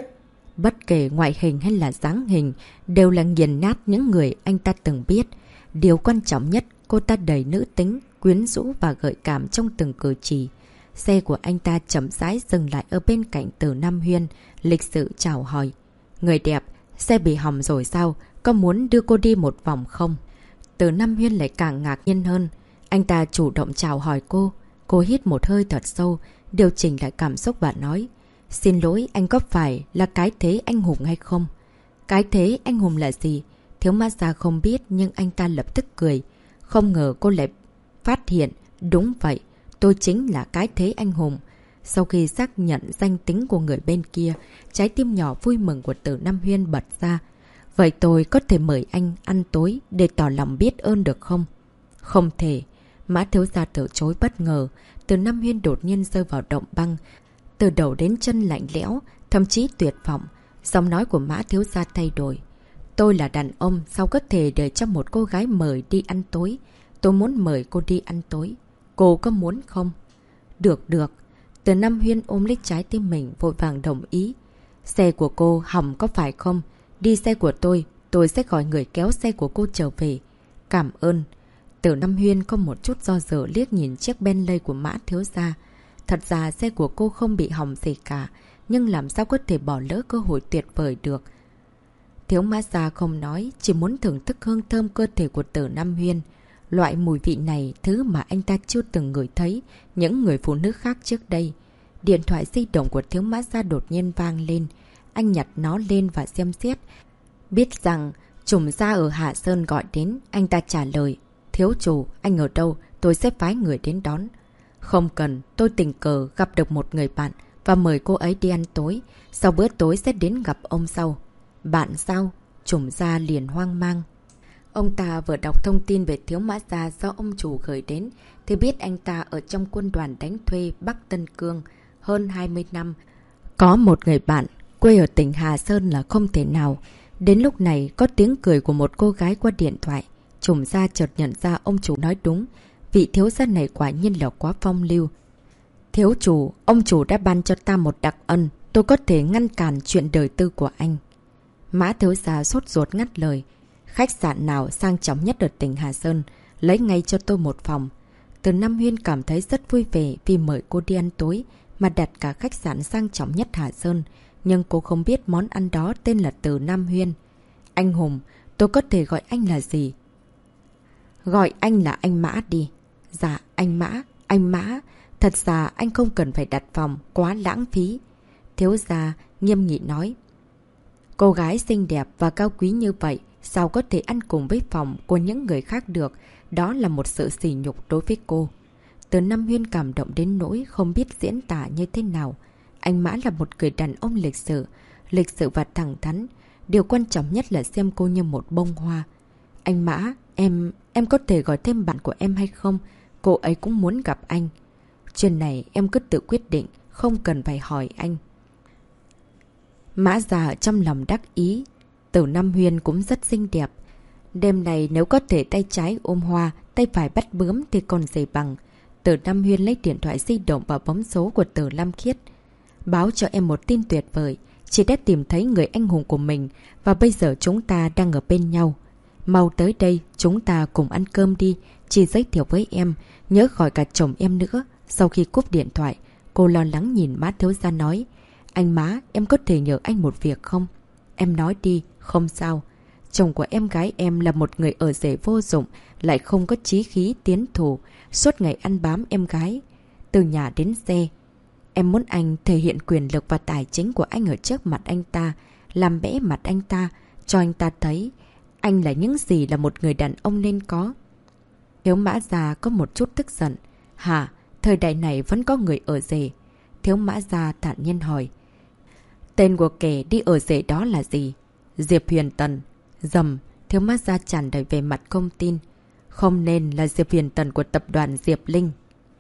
bất kể ngoại hình hay là dáng hình, đều là nghiền nát những người anh ta từng biết. Điều quan trọng nhất, cô ta đầy nữ tính, quyến rũ và gợi cảm trong từng cử chỉ. Xe của anh ta chậm rãi dừng lại ở bên cạnh Từ Nam Huyên, lịch sự chào hỏi. Người đẹp, xe bị hỏng rồi sao? Có muốn đưa cô đi một vòng không? Từ Nam Huyên lại càng ngạc nhiên hơn. Anh ta chủ động chào hỏi cô. Cô hít một hơi thật sâu, điều chỉnh lại cảm xúc và nói. Xin lỗi, anh có phải là cái thế anh hùng hay không? Cái thế anh hùng là gì? Thiếu Mã Gia không biết, nhưng anh ta lập tức cười. Không ngờ cô lại phát hiện. Đúng vậy, tôi chính là cái thế anh hùng. Sau khi xác nhận danh tính của người bên kia, trái tim nhỏ vui mừng của Từ Nam Huyên bật ra. Vậy tôi có thể mời anh ăn tối để tỏ lòng biết ơn được không? Không thể. Mã thiếu gia từ chối bất ngờ. Từ Nam Huyên đột nhiên rơi vào động băng. Từ đầu đến chân lạnh lẽo, thậm chí tuyệt vọng. Giọng nói của Mã thiếu gia thay đổi. Tôi là đàn ông, sao có thể để cho một cô gái mời đi ăn tối? Tôi muốn mời cô đi ăn tối. Cô có muốn không? Được, được. Từ Nam Huyên ôm lấy trái tim mình, vội vàng đồng ý. Xe của cô hỏng có phải không? Đi xe của tôi sẽ gọi người kéo xe của cô trở về. Cảm ơn. Từ Nam Huyên có một chút do dự liếc nhìn chiếc Bentley của Mã thiếu gia. Thật ra xe của cô không bị hỏng gì cả, nhưng làm sao có thể bỏ lỡ cơ hội tuyệt vời được. Thiếu Mã Gia không nói, chỉ muốn thưởng thức hương thơm cơ thể của Từ Nam Huyên. Loại mùi vị này, thứ mà anh ta chưa từng ngửi thấy những người phụ nữ khác trước đây. Điện thoại di động của Thiếu Mã Gia đột nhiên vang lên. Anh nhặt nó lên và xem xét. Biết rằng Trùm Gia ở Hạ Sơn gọi đến, anh ta trả lời. Thiếu chủ, anh ở đâu? Tôi sẽ phái người đến đón. Không cần, tôi tình cờ gặp được một người bạn và mời cô ấy đi ăn tối. Sau bữa tối sẽ đến gặp ông sau. Bạn sao? Trùm Gia liền hoang mang. Ông ta vừa đọc thông tin về Thiếu Mã Gia do ông chủ gửi đến, thì biết anh ta ở trong quân đoàn đánh thuê Bắc Tân Cương hơn 20 năm. Có một người bạn, quê ở tỉnh Hà Sơn là không thể nào. Đến lúc này, có tiếng cười của một cô gái qua điện thoại. Trùm Gia chợt nhận ra ông chủ nói đúng. Vị thiếu gia này quả nhiên là quá phong lưu. Thiếu chủ, ông chủ đã ban cho ta một đặc ân. Tôi có thể ngăn cản chuyện đời tư của anh. Mã thiếu gia sốt ruột ngắt lời. Khách sạn nào sang trọng nhất ở tỉnh Hà Sơn, lấy ngay cho tôi một phòng. Từ Nam Huyên cảm thấy rất vui vẻ vì mời cô đi ăn tối, mà đặt cả khách sạn sang trọng nhất Hà Sơn. Nhưng cô không biết món ăn đó tên là Từ Nam Huyên. Anh Hùng, tôi có thể gọi anh là gì? Gọi anh là anh Mã đi. Dạ, anh Mã. Thật ra anh không cần phải đặt phòng, quá lãng phí. Thiếu gia nghiêm nghị nói. Cô gái xinh đẹp và cao quý như vậy, sao có thể ăn cùng với phòng của những người khác được? Đó là một sự sỉ nhục đối với cô. Từ Nam Huyên cảm động đến nỗi không biết diễn tả như thế nào. Anh Mã là một người đàn ông lịch sự và thẳng thắn. Điều quan trọng nhất là xem cô như một bông hoa. Anh Mã, em có thể gọi thêm bạn của em hay không? Cô ấy cũng muốn gặp anh. Chuyện này em cứ tự quyết định, không cần phải hỏi anh. Mã già trong lòng đắc ý. Từ Nam Huyên cũng rất xinh đẹp. Đêm này nếu có thể tay trái ôm hoa, tay phải bắt bướm thì còn gì bằng. Từ Nam Huyên lấy điện thoại di động và bấm số của Từ Lam Khiết. Báo cho em một tin tuyệt vời. Chị đã tìm thấy người anh hùng của mình và bây giờ chúng ta đang ở bên nhau. Mau tới đây, chúng ta cùng ăn cơm đi. Chị giới thiệu với em, nhớ gọi cả chồng em nữa. Sau khi cúp điện thoại, cô lo lắng nhìn Mã thiếu gia nói. Anh Mã, em có thể nhờ anh một việc không? Em nói đi, không sao. Chồng của em gái em là một người ở rể vô dụng, lại không có chí khí tiến thủ, suốt ngày ăn bám em gái. Từ nhà đến xe. Em muốn anh thể hiện quyền lực và tài chính của anh ở trước mặt anh ta, làm bẽ mặt anh ta, cho anh ta thấy anh là những gì là một người đàn ông nên có. Thiếu Mã già có một chút tức giận. Hả? Thời đại này vẫn có người ở rể. Thiếu Mã già thản nhiên hỏi. Tên của kẻ đi ở rể đó là gì? Diệp Huyền Tần. Dầm, Thiếu Mã già tràn đầy về mặt không tin. Không nên là Diệp Huyền Tần của tập đoàn Diệp Linh.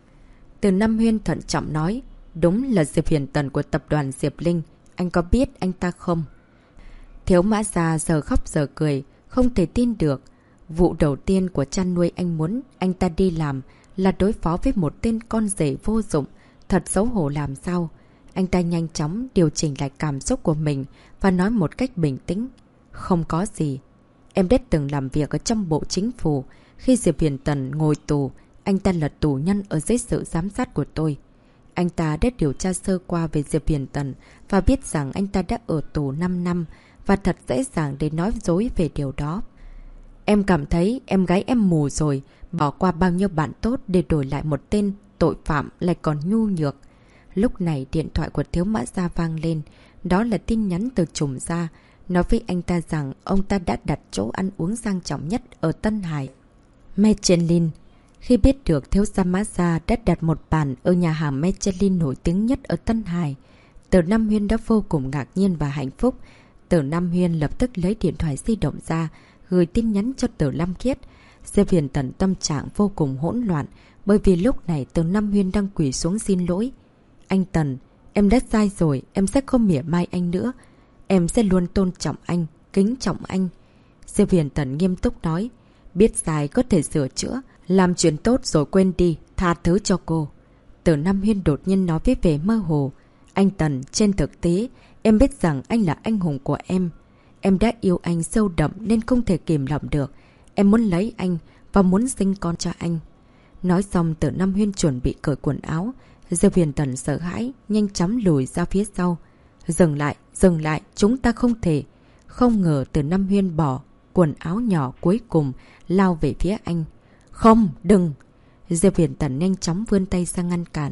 Từ Nam Huyên thận trọng nói. Đúng là Diệp Huyền Tần của tập đoàn Diệp Linh. Anh có biết anh ta không? Thiếu Mã già giờ khóc giờ cười, không thể tin được. Vụ đầu tiên của chăn nuôi anh muốn anh ta đi làm là đối phó với một tên con rể vô dụng. Thật xấu hổ làm sao? Anh ta nhanh chóng điều chỉnh lại cảm xúc của mình và nói một cách bình tĩnh. Không có gì. Em đã từng làm việc ở trong bộ chính phủ. Khi Diệp Huyền Tần ngồi tù, anh ta là tù nhân ở dưới sự giám sát của tôi. Anh ta đã điều tra sơ qua về Diệp Huyền Tần và biết rằng anh ta đã ở tù 5 năm và thật dễ dàng để nói dối về điều đó. Em cảm thấy em gái em mù rồi, bỏ qua bao nhiêu bạn tốt để đổi lại một tên tội phạm lại còn nhu nhược. Lúc này điện thoại của Thiếu Mã Gia vang lên. Đó là tin nhắn từ Trùm Gia, nói với anh ta rằng ông ta đã đặt chỗ ăn uống sang trọng nhất ở Tân Hải, Michelin. Khi biết được Thiếu gia Mã Gia đã đặt một bàn ở nhà hàng Michelin nổi tiếng nhất ở Tân Hải, Từ Nam Huyên đã vô cùng ngạc nhiên và hạnh phúc. Từ Nam Huyên lập tức lấy điện thoại di động ra, gửi tin nhắn cho Từ Lam Khiết. Diệp Huyền Tần tâm trạng vô cùng hỗn loạn, bởi vì lúc này Từ Nam Huyên đang quỳ xuống xin lỗi. Anh Tần, em đã sai rồi, em sẽ không mỉa mai anh nữa. Em sẽ luôn tôn trọng anh, kính trọng anh. Diệp Huyền Tần nghiêm túc nói, biết sai có thể sửa chữa, làm chuyện tốt rồi quên đi, tha thứ cho cô. Từ Nam Huyên đột nhiên nói với vẻ mơ hồ. Anh Tần, trên thực tế, em biết rằng anh là anh hùng của em. Em đã yêu anh sâu đậm nên không thể kìm lòng được. Em muốn lấy anh và muốn sinh con cho anh. Nói xong Từ Nam Huyên chuẩn bị cởi quần áo. Diệp Huyền Tần sợ hãi, nhanh chóng lùi ra phía sau. Dừng lại, chúng ta không thể. Không ngờ Từ Nam Huyên bỏ quần áo nhỏ cuối cùng, lao về phía anh. Không, đừng! Diệp Huyền Tần nhanh chóng vươn tay ra ngăn cản.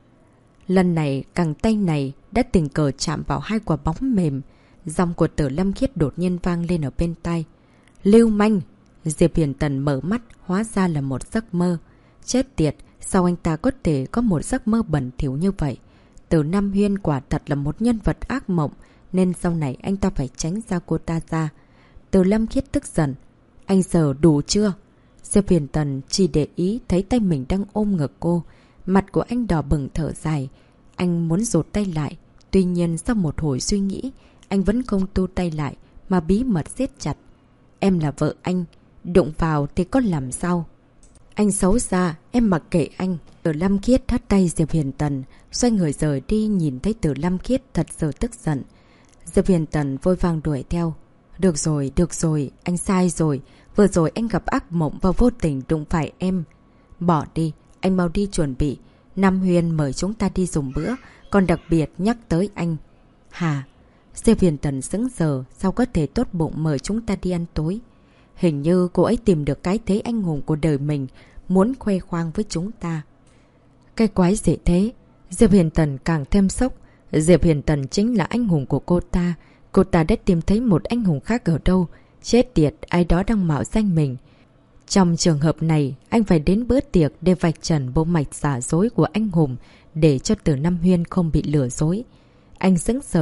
Lần này, cẳng tay này đã tình cờ chạm vào hai quả bóng mềm. Giọng của Từ Lâm Khiết đột nhiên vang lên ở bên tai. Lưu manh! Diệp Huyền Tần mở mắt, hóa ra là một giấc mơ. Chết tiệt, sao anh ta có thể có một giấc mơ bẩn thỉu như vậy? Từ Nam Huyên quả thật là một nhân vật ác mộng, nên sau này anh ta phải tránh ra cô ta ra. Từ Lâm Khiết tức giận. Anh giờ đủ chưa? Diệp Huyền Tần chỉ để ý thấy tay mình đang ôm ngực cô. Mặt của anh đỏ bừng thở dài. Anh muốn rụt tay lại. Tuy nhiên sau một hồi suy nghĩ, anh vẫn không tu tay lại mà bí mật siết chặt. Em là vợ anh, đụng vào thì có làm sao? Anh xấu xa, em mặc kệ anh. Từ Lâm Khiết hất tay Diệp Huyền Tần, xoay người rời đi. Nhìn thấy Từ Lâm Khiết thật sự tức giận. Diệp Huyền Tần vội vàng đuổi theo. Được rồi, anh sai rồi. Vừa rồi anh gặp ác mộng và vô tình đụng phải em. Bỏ đi, anh mau đi chuẩn bị. Nam Huyên mời chúng ta đi dùng bữa, còn đặc biệt nhắc tới anh. Hả? Diệp Huyền Tần sững sờ, sao có thể tốt bụng mời chúng ta đi ăn tối? Hình như cô ấy tìm được cái thế anh hùng của đời mình, muốn khoe khoang với chúng ta. Cái quái gì thế? Diệp Huyền Tần càng thêm sốc. Diệp Huyền Tần chính là anh hùng của cô ta. Cô ta đã tìm thấy một anh hùng khác ở đâu? Chết tiệt, ai đó đang mạo danh mình. Trong trường hợp này, anh phải đến bữa tiệc để vạch trần bộ mạch giả dối của anh hùng, để cho Từ Nam Huyên không bị lừa dối. Anh sững sờ,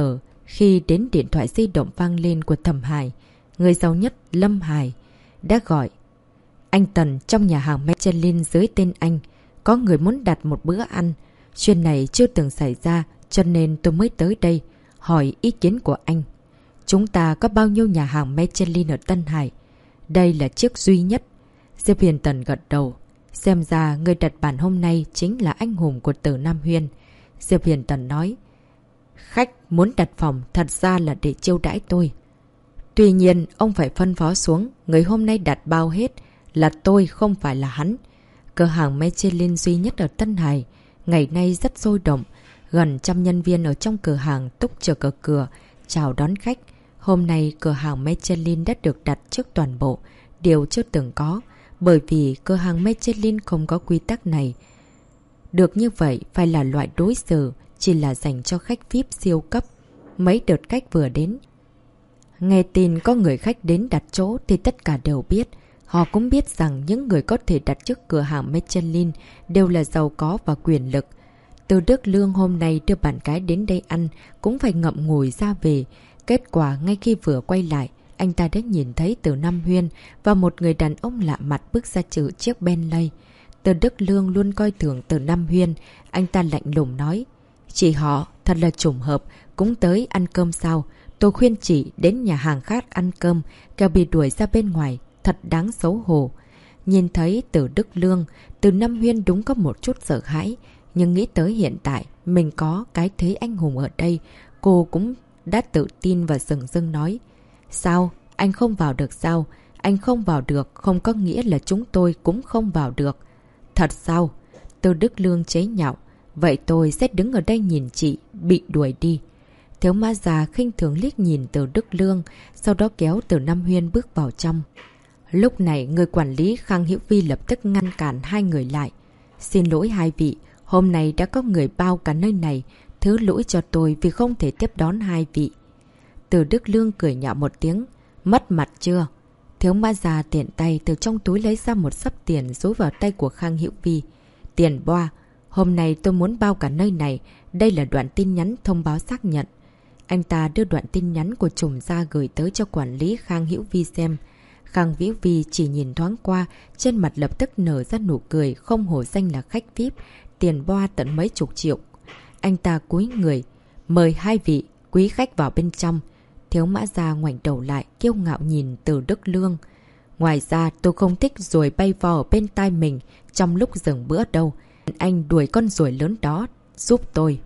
Khi đến điện thoại di động vang lên của Thẩm Hải, người giàu nhất Lâm Hải đã gọi. Anh Tần, trong nhà hàng Michelin dưới tên anh, có người muốn đặt một bữa ăn. Chuyện này chưa từng xảy ra, cho nên tôi mới tới đây, hỏi ý kiến của anh. Chúng ta có bao nhiêu nhà hàng Michelin ở Tân Hải? Đây là chiếc duy nhất. Diệp Huyền Tần gật đầu. Xem ra người đặt bàn hôm nay chính là anh hùng của Từ Nam Huyên. Diệp Huyền Tần nói. Khách muốn đặt phòng thật ra là để chiêu đãi tôi. Tuy nhiên, ông phải phân phó xuống, người hôm nay đặt bao hết là tôi, không phải là hắn. Cửa hàng Michelin duy nhất ở Tân Hải, ngày nay rất sôi động. Gần 100 nhân viên ở trong cửa hàng túc trực ở cửa, chào đón khách. Hôm nay, cửa hàng Michelin đã được đặt trước toàn bộ, điều chưa từng có. Bởi vì cửa hàng Michelin không có quy tắc này. Được như vậy, phải là loại đối xử, chỉ là dành cho khách VIP siêu cấp. Mấy đợt khách vừa đến, nghe tin có người khách đến đặt chỗ thì tất cả đều biết. Họ cũng biết rằng những người có thể đặt trước cửa hàng Michelin đều là giàu có và quyền lực. Từ Đức Lương hôm nay đưa bạn gái đến đây ăn cũng phải ngậm ngùi ra về. Kết quả ngay khi vừa quay lại, anh ta đã nhìn thấy Từ Nam Huyên và một người đàn ông lạ mặt bước ra chữ chiếc Bentley. Từ Đức Lương luôn coi thường Từ Nam Huyên. Anh ta lạnh lùng nói. Chị họ, thật là trùng hợp, cũng tới ăn cơm sao? Tôi khuyên chị đến nhà hàng khác ăn cơm, kẻo bị đuổi ra bên ngoài. Thật đáng xấu hổ. Nhìn thấy Từ Đức Lương, Từ Nam Huyên đúng có một chút sợ hãi. Nhưng nghĩ tới hiện tại, mình có cái thế anh hùng ở đây, cô cũng đã tự tin và dừng dưng nói. Sao? Anh không vào được sao? Anh không vào được không có nghĩa là chúng tôi cũng không vào được. Thật sao? Từ Đức Lương chế nhạo. Vậy tôi sẽ đứng ở đây nhìn chị bị đuổi đi. Thiếu mã già khinh thường liếc nhìn Từ Đức Lương, sau đó kéo Từ Nam Huyên bước vào trong. Lúc này người quản lý Khang Hữu Vi lập tức ngăn cản hai người lại. Xin lỗi hai vị, hôm nay đã có người bao cả nơi này, thứ lỗi cho tôi vì không thể tiếp đón hai vị. Từ Đức Lương cười nhạo một tiếng. Mất mặt chưa? Thiếu mã già tiện tay từ trong túi lấy ra một xấp tiền dối vào tay của Khang Hữu Vi. Tiền boa, hôm nay tôi muốn bao cả nơi này, đây là đoạn tin nhắn thông báo xác nhận. Anh ta đưa đoạn tin nhắn của trùm ra gửi tới cho quản lý Khang Hữu Vi xem. Khang Hữu Vi chỉ nhìn thoáng qua, trên mặt lập tức nở ra nụ cười, không hổ danh là khách VIP, tiền boa tận mấy chục triệu. Anh ta cúi người, mời hai vị quý khách vào bên trong. Thiếu mã gia ngoảnh đầu lại, kiêu ngạo nhìn Từ Đức Lương. Ngoài ra tôi không thích ruồi bay vò ở bên tai mình trong lúc dừng bữa đâu. Anh đuổi con ruồi lớn đó giúp tôi.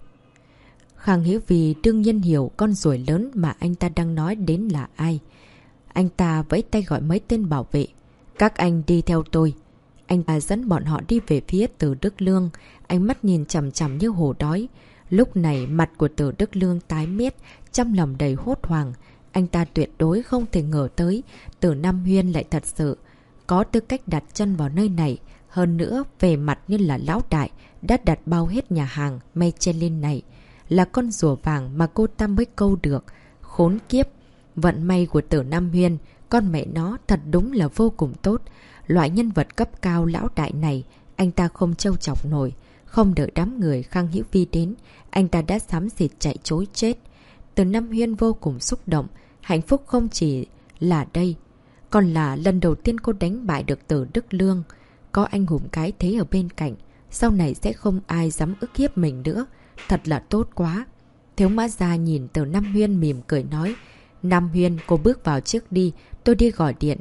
Khang Hữu Vi đương nhiên hiểu con ruồi lớn mà anh ta đang nói đến là ai. Anh ta vẫy tay gọi mấy tên bảo vệ. Các anh đi theo tôi. Anh ta dẫn bọn họ đi về phía Từ Đức Lương. Ánh mắt nhìn chằm chằm như hổ đói. Lúc này mặt của Từ Đức Lương tái mét, trong lòng đầy hốt hoảng. Anh ta tuyệt đối không thể ngờ tới Từ Nam Huyên lại thật sự có tư cách đặt chân vào nơi này. Hơn nữa, về mặt như là lão đại đã đặt bao hết nhà hàng Michelin này. Là con rùa vàng mà cô ta mới câu được. Khốn kiếp! Vận may của Từ Nam Huyên, con mẹ nó thật đúng là vô cùng tốt. Loại nhân vật cấp cao lão đại này, anh ta không trêu chọc nổi. Không đợi đám người Khang Hữu Vi đến, anh ta đã xám xịt chạy trối chết. Từ Nam Huyên vô cùng xúc động. Hạnh phúc không chỉ là đây, còn là lần đầu tiên cô đánh bại được Từ Đức Lương. Có anh hùng cái thế ở bên cạnh, sau này sẽ không ai dám ức hiếp mình nữa. Thật là tốt quá. Thiếu mã gia nhìn Từ Nam Huyên mỉm cười nói. Nam Huyên, cô bước vào trước đi, tôi đi gọi điện.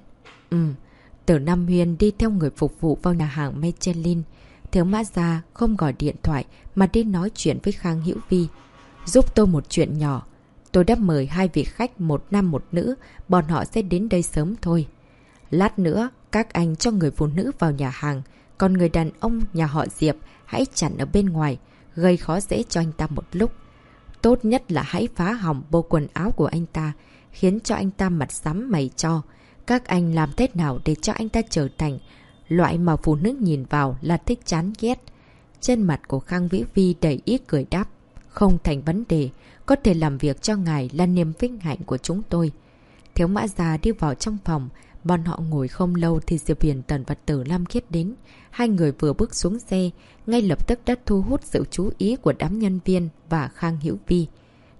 Từ Nam Huyên đi theo người phục vụ vào nhà hàng Michelin. Thiếu mã gia không gọi điện thoại mà đi nói chuyện với Khang Hữu Vi. Giúp tôi một chuyện nhỏ. Tôi đã mời hai vị khách, một nam một nữ, bọn họ sẽ đến đây sớm thôi. Lát nữa, các anh cho người phụ nữ vào nhà hàng, còn người đàn ông nhà họ Diệp hãy chặn ở bên ngoài, gây khó dễ cho anh ta một lúc. Tốt nhất là hãy phá hỏng bộ quần áo của anh ta, khiến cho anh ta mặt sắm mày cho. Các anh làm thế nào để cho anh ta trở thành loại mà phụ nữ nhìn vào là thích chán ghét? Trên mặt của Khang Vĩ Vi đầy ý cười đáp. Không thành vấn đề, có thể làm việc cho ngài là niềm vinh hạnh của chúng tôi. Thiếu mã già đi vào trong phòng, bọn họ ngồi không lâu thì Diệp Huyền Tần và Tử Lam Khiết đến. Hai người vừa bước xuống xe, ngay lập tức đã thu hút sự chú ý của đám nhân viên và Khang Hữu Vi. Này,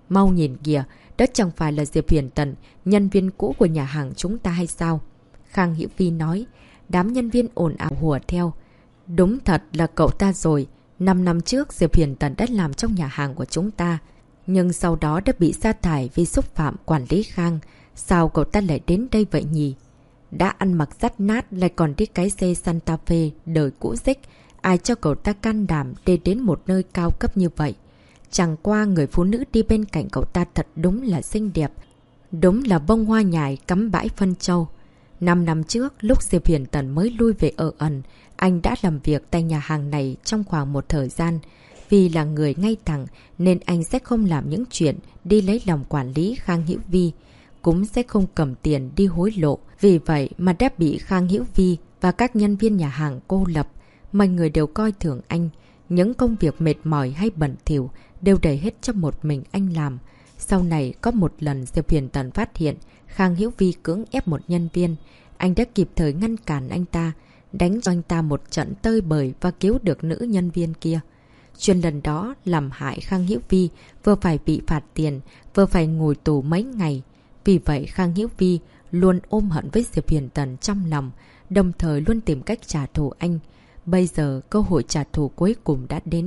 Mau nhìn kìa, đó chẳng phải là Diệp Huyền Tần, nhân viên cũ của nhà hàng chúng ta hay sao? Khang Hữu Vi nói. Đám nhân viên ồn ào hùa theo. Đúng thật là cậu ta rồi. 5 năm trước Diệp Huyền Tần đã làm trong nhà hàng của chúng ta. Nhưng sau đó đã bị sa thải vì xúc phạm quản lý Khang. Sao cậu ta lại đến đây vậy nhỉ? Đã ăn mặc rách nát lại còn đi cái xe Santa Fe đời cũ rích. Ai cho cậu ta can đảm để đến một nơi cao cấp như vậy? Chẳng qua người phụ nữ đi bên cạnh cậu ta thật đúng là xinh đẹp. Đúng là bông hoa nhài cắm bãi phân châu. 5 năm trước, lúc Diệp Huyền Tần mới lui về ở ẩn, anh đã làm việc tại nhà hàng này trong khoảng một thời gian. Vì là người ngay thẳng nên anh sẽ không làm những chuyện đi lấy lòng quản lý Khang Hữu Vi, cũng sẽ không cầm tiền đi hối lộ. Vì vậy mà đã bị Khang Hữu Vi và các nhân viên nhà hàng cô lập. Mọi người đều coi thường anh. Những công việc mệt mỏi hay bẩn thỉu đều đẩy hết cho một mình anh làm. Sau này có một lần Diệp Huyền Tần phát hiện Khang Hữu Vi cưỡng ép một nhân viên. Anh đã kịp thời ngăn cản anh ta, đánh cho anh ta một trận tơi bời và cứu được nữ nhân viên kia. Chuyện lần đó làm hại Khang Hữu Vi vừa phải bị phạt tiền, vừa phải ngồi tù mấy ngày. Vì vậy Khang Hữu Vi luôn ôm hận với Diệp Huyền Tần trong lòng, đồng thời luôn tìm cách trả thù anh. Bây giờ cơ hội trả thù cuối cùng đã đến.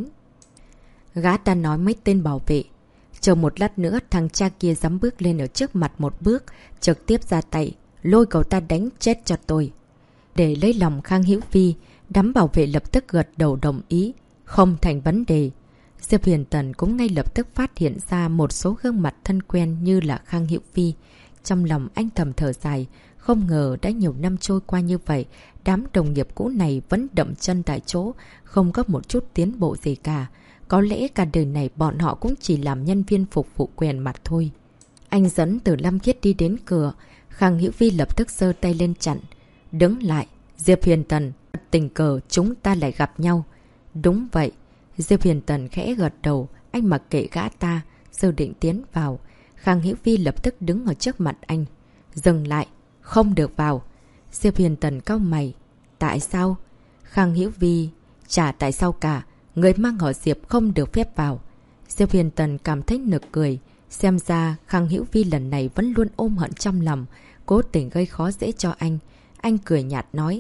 Gã ta nói mấy tên bảo vệ. Chờ một lát nữa thằng cha kia dám bước lên ở trước mặt một bước, trực tiếp ra tay, lôi cậu ta đánh chết cho tôi. Để lấy lòng Khang Hữu Vi, đám bảo vệ lập tức gật đầu đồng ý. Không thành vấn đề. Diệp Huyền Tần cũng ngay lập tức phát hiện ra một số gương mặt thân quen như là Khang Hữu Vi. Trong lòng anh thầm thở dài, không ngờ đã nhiều năm trôi qua như vậy, đám đồng nghiệp cũ này vẫn đậm chân tại chỗ, không có một chút tiến bộ gì cả. Có lẽ cả đời này bọn họ cũng chỉ làm nhân viên phục vụ quèn mặt thôi. Anh dẫn Từ Lâm Khiết đi đến cửa, Khang Hữu Vi lập tức giơ tay lên chặn. Đứng lại, Diệp Huyền Tần, tình cờ chúng ta lại gặp nhau. Đúng vậy. Diệp Huyền Tần khẽ gật đầu, anh mặc kệ gã ta, dự định tiến vào. Khang Hữu Vi lập tức đứng ở trước mặt anh. Dừng lại, không được vào. Diệp Huyền Tần cau mày. Tại sao? Khang Hữu Vi. Chả tại sao cả, người mang họ Diệp không được phép vào. Diệp Huyền Tần cảm thấy nực cười. Xem ra Khang Hữu Vi lần này vẫn luôn ôm hận trong lòng, cố tình gây khó dễ cho anh. Anh cười nhạt nói.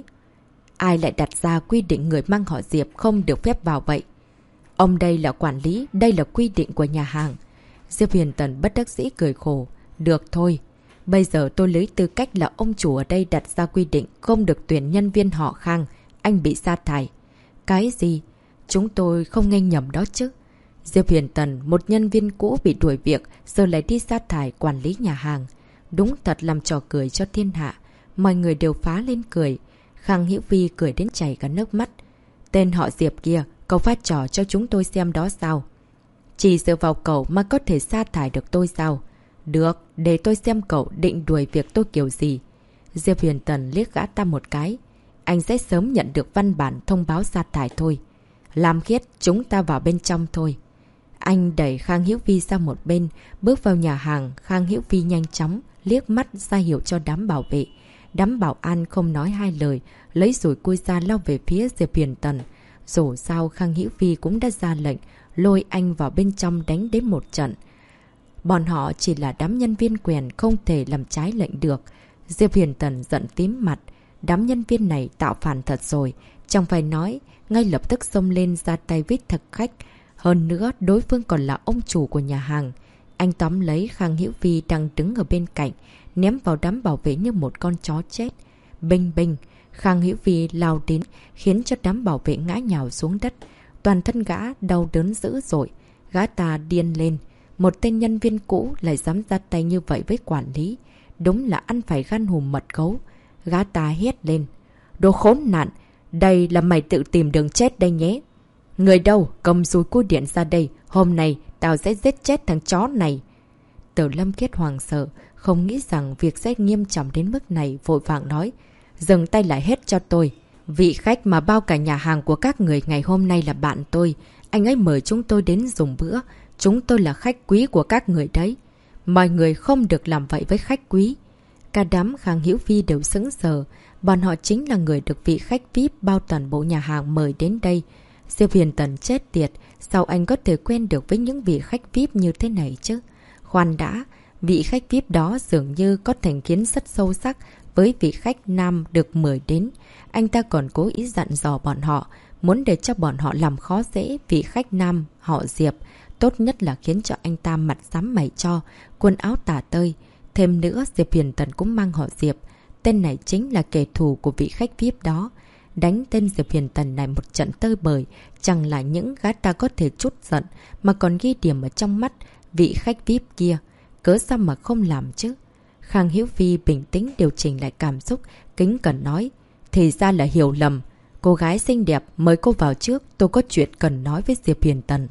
Ai lại đặt ra quy định người mang họ Diệp không được phép vào vậy? Ông đây là quản lý, đây là quy định của nhà hàng. Diệp Huyền Tần bất đắc dĩ cười khổ. Được thôi, bây giờ tôi lấy tư cách là ông chủ ở đây đặt ra quy định không được tuyển nhân viên họ Khang. Anh bị sa thải. Cái gì? Chúng tôi không nghe nhầm đó chứ. Diệp Huyền Tần, một nhân viên cũ bị đuổi việc, giờ lại đi sa thải quản lý nhà hàng. Đúng thật làm trò cười cho thiên hạ. Mọi người đều phá lên cười. Khang Hữu Vi cười đến chảy cả nước mắt. Tên họ Diệp kia, cậu phát trò cho chúng tôi xem đó sao? Chỉ dựa vào cậu mà có thể sa thải được tôi sao? Được, để tôi xem cậu định đuổi việc tôi kiểu gì. Diệp Huyền Tần liếc gã ta một cái. Anh sẽ sớm nhận được văn bản thông báo sa thải thôi. Lam Khiết, chúng ta vào bên trong thôi. Anh đẩy Khang Hữu Vi sang một bên, bước vào nhà hàng. Khang Hữu Vi nhanh chóng liếc mắt ra hiệu cho đám bảo vệ. Đám bảo an không nói hai lời, lấy rủi cui ra lao về phía Diệp Huyền Tần. Dù sao Khang Hữu Vi cũng đã ra lệnh, lôi anh vào bên trong đánh đến một trận. Bọn họ chỉ là đám nhân viên quèn không thể làm trái lệnh được. Diệp Huyền Tần giận tím mặt. Đám nhân viên này tạo phản thật rồi. Chẳng phải nói, ngay lập tức xông lên ra tay với thực khách. Hơn nữa, đối phương còn là ông chủ của nhà hàng. Anh tóm lấy Khang Hữu Vi đang đứng ở bên cạnh, ném vào đám bảo vệ như một con chó chết. Binh binh, Khang Hữu Vi lao đến, khiến cho đám bảo vệ ngã nhào xuống đất. Toàn thân gã đau đớn dữ dội. Gã ta điên lên. Một tên nhân viên cũ lại dám ra tay như vậy với quản lý. Đúng là ăn phải gan hùm mật gấu. Gã ta hét lên. Đồ khốn nạn, đây là mày tự tìm đường chết đây nhé. Người đâu, cầm dùi cui điện ra đây. Hôm nay, tao sẽ giết chết thằng chó này. Từ Lâm Khiết hoàng sợ, không nghĩ rằng việc sẽ nghiêm trọng đến mức này, vội vàng nói. Dừng tay lại hết cho tôi. Vị khách mà bao cả nhà hàng của các người ngày hôm nay là bạn tôi. Anh ấy mời chúng tôi đến dùng bữa. Chúng tôi là khách quý của các người đấy. Mọi người không được làm vậy với khách quý. Cả đám Khang Hữu Vi đều sững sờ. Bọn họ chính là người được vị khách VIP bao toàn bộ nhà hàng mời đến đây. Diệp Huyền Tần chết tiệt. Sao anh có thể quen được với những vị khách VIP như thế này chứ? Khoan đã, vị khách VIP đó dường như có thành kiến rất sâu sắc với vị khách nam được mời đến. Anh ta còn cố ý dặn dò bọn họ, muốn để cho bọn họ làm khó dễ vị khách nam họ Diệp. Tốt nhất là khiến cho anh ta mặt xám mày cho, quần áo tả tơi. Thêm nữa, Diệp Huyền Tần cũng mang họ Diệp. Tên này chính là kẻ thù của vị khách VIP đó. Đánh tên Diệp Huyền Tần này một trận tơi bời, chẳng là những gã ta có thể trút giận, mà còn ghi điểm ở trong mắt vị khách VIP kia. Cớ sao mà không làm chứ? Khang Hữu Vi bình tĩnh điều chỉnh lại cảm xúc, kính cẩn nói. Thì ra là hiểu lầm. Cô gái xinh đẹp, mời cô vào trước, tôi có chuyện cần nói với Diệp Huyền Tần.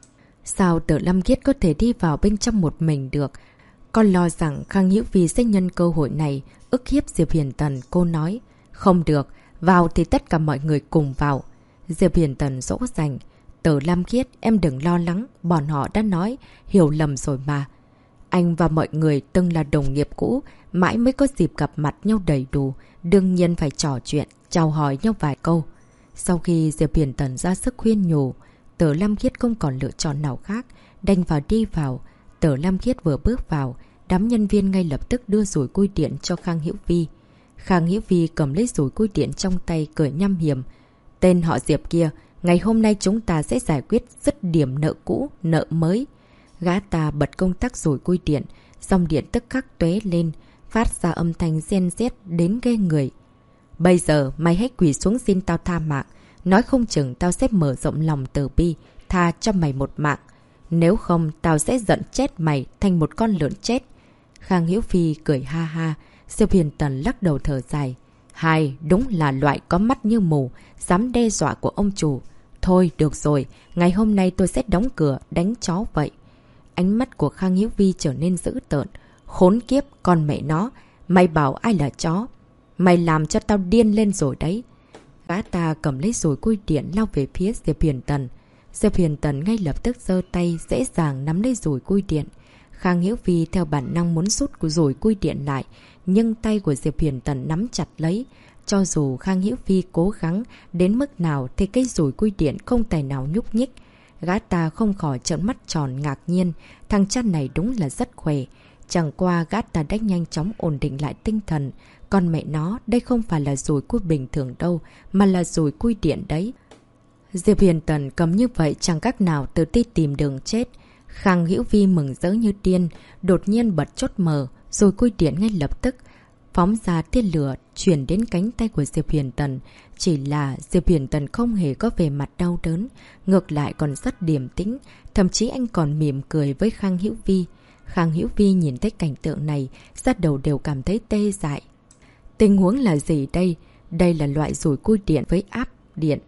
Sao Tử Lâm Khiết có thể đi vào bên trong một mình được? Con lo rằng Khang Hữu Vi sẽ nhân cơ hội này ức hiếp Diệp Huyền Tần. Cô nói, không được, vào thì tất cả mọi người cùng vào. Diệp Huyền Tần dỗ dành. Tử Lâm Khiết, em đừng lo lắng, bọn họ đã nói, hiểu lầm rồi mà. Anh và mọi người từng là đồng nghiệp cũ, mãi mới có dịp gặp mặt nhau đầy đủ, đương nhiên phải trò chuyện, chào hỏi nhau vài câu. Sau khi Diệp Huyền Tần ra sức khuyên nhủ, Tử Lâm Khiết không còn lựa chọn nào khác, đành vào đi vào. Tử Lâm Khiết vừa bước vào, đám nhân viên ngay lập tức đưa rủi cui điện cho Khang Hữu Vi. Khang Hữu Vi cầm lấy rủi cui điện trong tay cười nham hiểm. Tên họ Diệp kia, ngày hôm nay chúng ta sẽ giải quyết dứt điểm nợ cũ, nợ mới. Gã ta bật công tắc rủi cui điện, dòng điện tức khắc tuế lên, phát ra âm thanh gen rét đến ghê người. Bây giờ mày hãy quỳ xuống xin tao tha mạng, nói không chừng tao sẽ mở rộng lòng từ bi, tha cho mày một mạng. Nếu không tao sẽ giận chết mày thành một con lợn chết. Khang Hữu Vi cười ha ha. Diệp Huyền Tần lắc đầu thở dài. Hai, đúng là loại có mắt như mù, dám đe dọa của ông chủ. Thôi được rồi, ngày hôm nay tôi sẽ đóng cửa đánh chó vậy. Ánh mắt của Khang Hữu Vi trở nên dữ tợn. Khốn kiếp, con mẹ nó, mày bảo ai là chó? Mày làm cho tao điên lên rồi đấy. Gã ta cầm lấy rủi cui điện lao về phía Diệp Huyền Tần. Diệp Huyền Tần ngay lập tức giơ tay dễ dàng nắm lấy rủi cui điện. Khang Hữu Vi theo bản năng muốn rút rủi cui điện lại, nhưng tay của Diệp Huyền Tần nắm chặt lấy. Cho dù Khang Hữu Vi cố gắng đến mức nào thì cây rủi cui điện không tài nào nhúc nhích. Gã ta không khỏi trợn mắt tròn ngạc nhiên, thằng cha này đúng là rất khỏe. Chẳng qua gã ta đã nhanh chóng ổn định lại tinh thần. Còn mẹ nó, đây không phải là rủi cui bình thường đâu, mà là rủi cui điện đấy. Diệp Huyền Tần cầm như vậy chẳng cách nào tự ti tìm đường chết. Khang Hữu Vi mừng rỡ như điên, đột nhiên bật chốt mở, rồi cui điện ngay lập tức phóng ra tia lửa chuyển đến cánh tay của Diệp Huyền Tần. Chỉ là Diệp Huyền Tần không hề có vẻ mặt đau đớn, ngược lại còn rất điềm tĩnh, thậm chí anh còn mỉm cười với Khang Hữu Vi. Khang Hữu Vi nhìn thấy cảnh tượng này, da đầu đều cảm thấy tê dại. Tình huống là gì đây? Đây là loại rủi cui điện với áp điện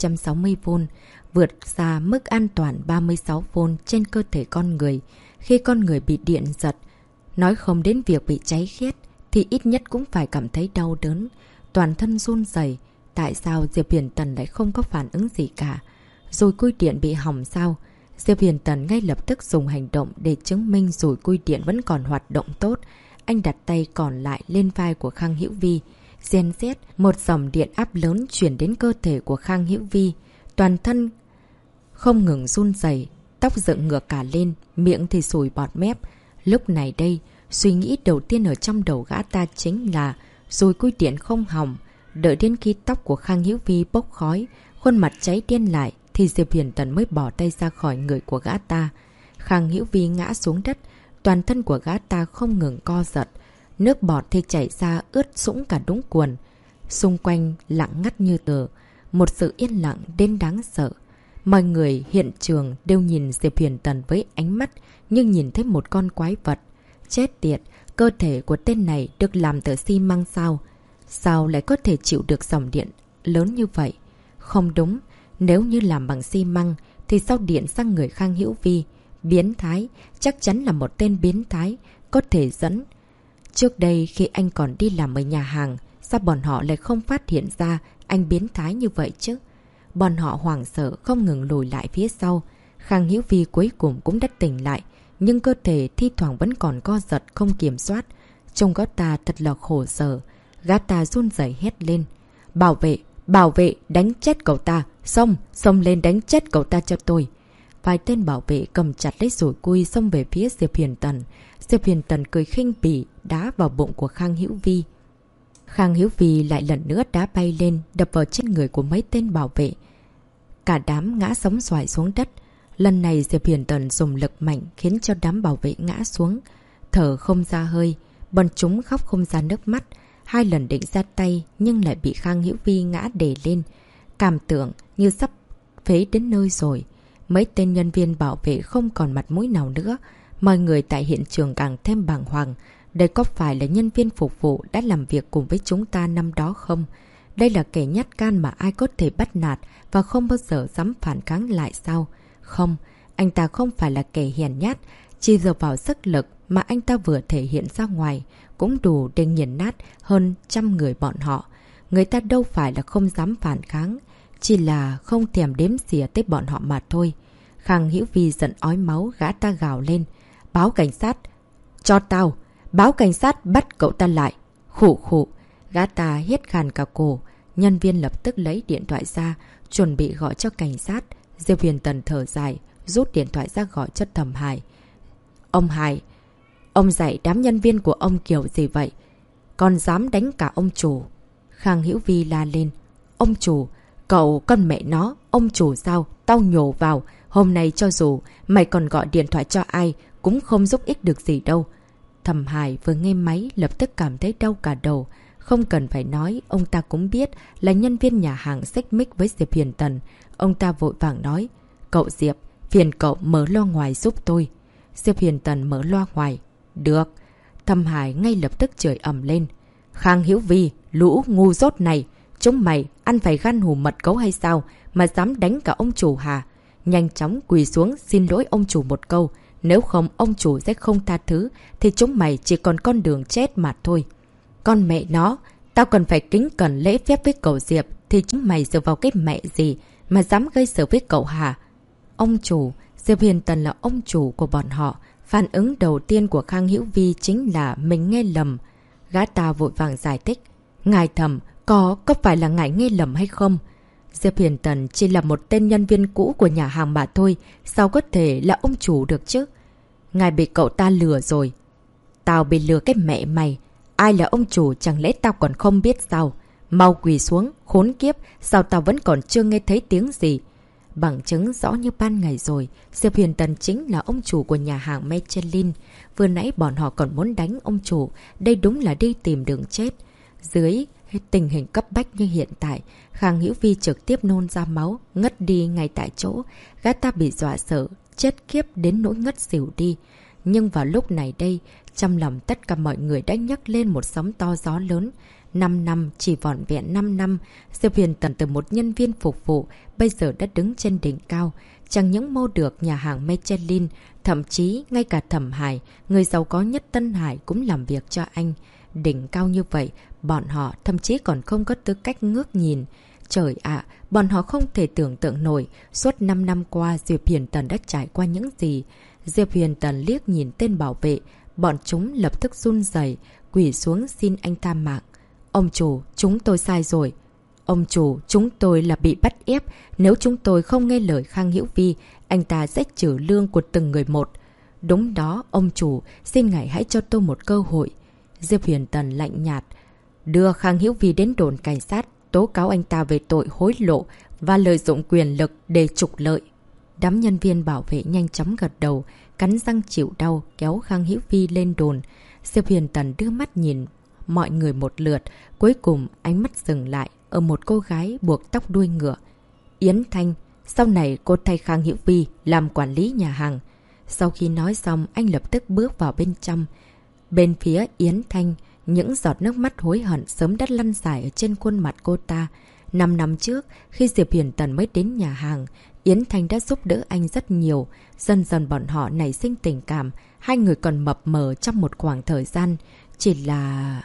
360V, vượt xa mức an toàn 36V trên cơ thể con người. Khi con người bị điện giật, nói không đến việc bị cháy khét, thì ít nhất cũng phải cảm thấy đau đớn, toàn thân run rẩy. Tại sao Diệp Huyền Tần lại không có phản ứng gì cả? Rủi cui điện bị hỏng sao? Diệp Huyền Tần ngay lập tức dùng hành động để chứng minh rủi cui điện vẫn còn hoạt động tốt. Anh đặt tay còn lại lên vai của Khang Hữu Vi. Gen Z, một dòng điện áp lớn chuyển đến cơ thể của Khang Hữu Vi. Toàn thân không ngừng run rẩy, tóc dựng ngược cả lên, miệng thì sùi bọt mép. Lúc này đây, suy nghĩ đầu tiên ở trong đầu gã ta chính là rủi cui điện không hỏng. Đợi đến khi tóc của Khang Hữu Vi bốc khói, khuôn mặt cháy điên lại, thì Diệp Huyền Tần mới bỏ tay ra khỏi người của gã ta. Khang Hữu Vi ngã xuống đất, toàn thân của gã ta không ngừng co giật. Nước bọt thì chảy ra ướt sũng cả đũng quần. Xung quanh lặng ngắt như tờ, một sự yên lặng đến đáng sợ. Mọi người hiện trường đều nhìn Diệp Huyền Tần với ánh mắt nhưng nhìn thấy một con quái vật. Chết tiệt, cơ thể của tên này được làm từ xi măng sao? Sao lại có thể chịu được dòng điện lớn như vậy? Không đúng, nếu như làm bằng xi măng thì sao điện sang người Khang Hữu Vi? Biến thái, chắc chắn là một tên biến thái, có thể dẫn. Trước đây khi anh còn đi làm ở nhà hàng, sao bọn họ lại không phát hiện ra anh biến thái như vậy chứ? Bọn họ hoảng sợ không ngừng lùi lại phía sau. Khang Hữu Vi cuối cùng cũng đã tỉnh lại, nhưng cơ thể thi thoảng vẫn còn co giật không kiểm soát. Trông gã ta thật là khổ sở. Gã ta run rẩy hét lên. Bảo vệ, đánh chết cậu ta. Xông lên đánh chết cậu ta cho tôi. vài tên bảo vệ cầm chặt lấy rủi cui xông về phía Diệp Huyền Tần. Diệp Huyền Tần cười khinh bỉ, đá vào bụng của Khang Hữu Vi. Khang Hữu Vi lại lần nữa đá bay lên, đập vào trên người của mấy tên bảo vệ. Cả đám ngã sóng xoài xuống đất. Lần này Diệp Huyền Tần dùng lực mạnh khiến cho đám bảo vệ ngã xuống. Thở không ra hơi, bọn chúng khóc không ra nước mắt. 2 lần định ra tay nhưng lại bị Khang Hữu Vi ngã đè lên. Cảm tưởng như sắp phế đến nơi rồi. Mấy tên nhân viên bảo vệ không còn mặt mũi nào nữa. Mọi người tại hiện trường càng thêm bàng hoàng. Đây có phải là nhân viên phục vụ đã làm việc cùng với chúng ta năm đó không? Đây là kẻ nhát gan mà ai có thể bắt nạt và không bao giờ dám phản kháng lại sao? Không, anh ta không phải là kẻ hèn nhát. Chỉ dựa vào sức lực mà anh ta vừa thể hiện ra ngoài cũng đủ để nghiền nát hơn trăm người bọn họ. Người ta đâu phải là không dám phản kháng, chỉ là không thèm đếm xỉa tới bọn họ mà thôi. Khang Hữu Vi giận ói máu, gã ta gào lên. Báo cảnh sát! Cho tao! Báo cảnh sát bắt cậu ta lại! Khụ khụ! Gã ta hét khàn cả cổ. Nhân viên lập tức lấy điện thoại ra, chuẩn bị gọi cho cảnh sát. Diệp Huyền Tần thở dài, rút điện thoại ra gọi cho Thẩm Hải. Ông Hải! Ông dạy đám nhân viên của ông kiểu gì vậy? Còn dám đánh cả ông chủ! Khang Hữu Vi la lên. Ông chủ! Cậu con mẹ nó! Ông chủ sao? Tao nhổ vào! Hôm nay cho dù mày còn gọi điện thoại cho ai cũng không giúp ích được gì đâu. Thẩm Hải vừa nghe máy lập tức cảm thấy đau cả đầu. Không cần phải nói, ông ta cũng biết là nhân viên nhà hàng xích mích với Diệp Huyền Tần. Ông ta vội vàng nói. Cậu Diệp, phiền cậu mở loa ngoài giúp tôi. Diệp Huyền Tần mở loa ngoài. Được. Thẩm Hải ngay lập tức chửi ầm lên. Khang Hữu Vi, lũ ngu dốt này. Chúng mày ăn phải gan hùm mật gấu hay sao mà dám đánh cả ông chủ hả? Nhanh chóng quỳ xuống xin lỗi ông chủ một câu. Nếu không ông chủ sẽ không tha thứ thì chúng mày chỉ còn con đường chết mà thôi. Con mẹ nó, tao cần phải kính cẩn lễ phép với cậu Diệp thì chúng mày dựa vào cái mẹ gì mà dám gây sự với cậu hả? Ông chủ, Diệp Huyền Tần là ông chủ của bọn họ. Phản ứng đầu tiên của Khang Hữu Vi chính là mình nghe lầm. Gã ta vội vàng giải thích. Ngài Thẩm, có phải là ngài nghe lầm hay không? Diệp Huyền Tần chỉ là một tên nhân viên cũ của nhà hàng mà thôi. Sao có thể là ông chủ được chứ? Ngài bị cậu ta lừa rồi. Tao bị lừa cái mẹ mày. Ai là ông chủ chẳng lẽ tao còn không biết sao? Mau quỳ xuống, khốn kiếp. Sao tao vẫn còn chưa nghe thấy tiếng gì? Bằng chứng rõ như ban ngày rồi. Diệp Huyền Tần chính là ông chủ của nhà hàng Michelin. Vừa nãy bọn họ còn muốn đánh ông chủ. Đây đúng là đi tìm đường chết. Dưới tình hình cấp bách như hiện tại, Khang Hữu Vi trực tiếp nôn ra máu, ngất đi ngay tại chỗ. Gã ta bị dọa sợ, chết khiếp đến nỗi ngất xỉu đi. Nhưng vào lúc này đây, trong lòng tất cả mọi người đã nhấc lên một sóng to gió lớn. 5 năm, chỉ vỏn vẹn 5 năm, Diệp Huyền Tần từ một nhân viên phục vụ, bây giờ đã đứng trên đỉnh cao. Chẳng những mô được nhà hàng Michelin, thậm chí ngay cả Thẩm Hải, người giàu có nhất Tân Hải cũng làm việc cho anh. Đỉnh cao như vậy, bọn họ thậm chí còn không có tư cách ngước nhìn. Trời ạ, bọn họ không thể tưởng tượng nổi suốt 5 năm qua Diệp Huyền Tần đã trải qua những gì. Diệp Huyền Tần liếc nhìn tên bảo vệ, bọn chúng lập tức run rẩy, quỳ xuống xin anh tha mạng. Ông chủ, chúng tôi sai rồi. Ông chủ, chúng tôi là bị bắt ép. Nếu chúng tôi không nghe lời Khang Hữu Vi, anh ta sẽ trừ lương của từng người một. Đúng đó, ông chủ, xin ngài hãy cho tôi một cơ hội. Diệp Huyền Tần lạnh nhạt. Đưa Khang Hữu Vi đến đồn cảnh sát, tố cáo anh ta về tội hối lộ và lợi dụng quyền lực để trục lợi. Đám nhân viên bảo vệ nhanh chóng gật đầu, cắn răng chịu đau, kéo Khang Hữu Vi lên đồn. Diệp Huyền Tần đưa mắt nhìn mọi người một lượt, cuối cùng ánh mắt dừng lại ở một cô gái buộc tóc đuôi ngựa. Yến Thanh, sau này cô thay Khang Hữu Vi làm quản lý nhà hàng. Sau khi nói xong, anh lập tức bước vào bên trong. Bên phía Yến Thanh, những giọt nước mắt hối hận sớm đã lăn dài ở trên khuôn mặt cô ta. 5 năm trước, khi Diệp Huyền Tần mới đến nhà hàng, Yến Thanh đã giúp đỡ anh rất nhiều. Dần dần bọn họ nảy sinh tình cảm, hai người còn mập mờ trong một khoảng thời gian. Chỉ là...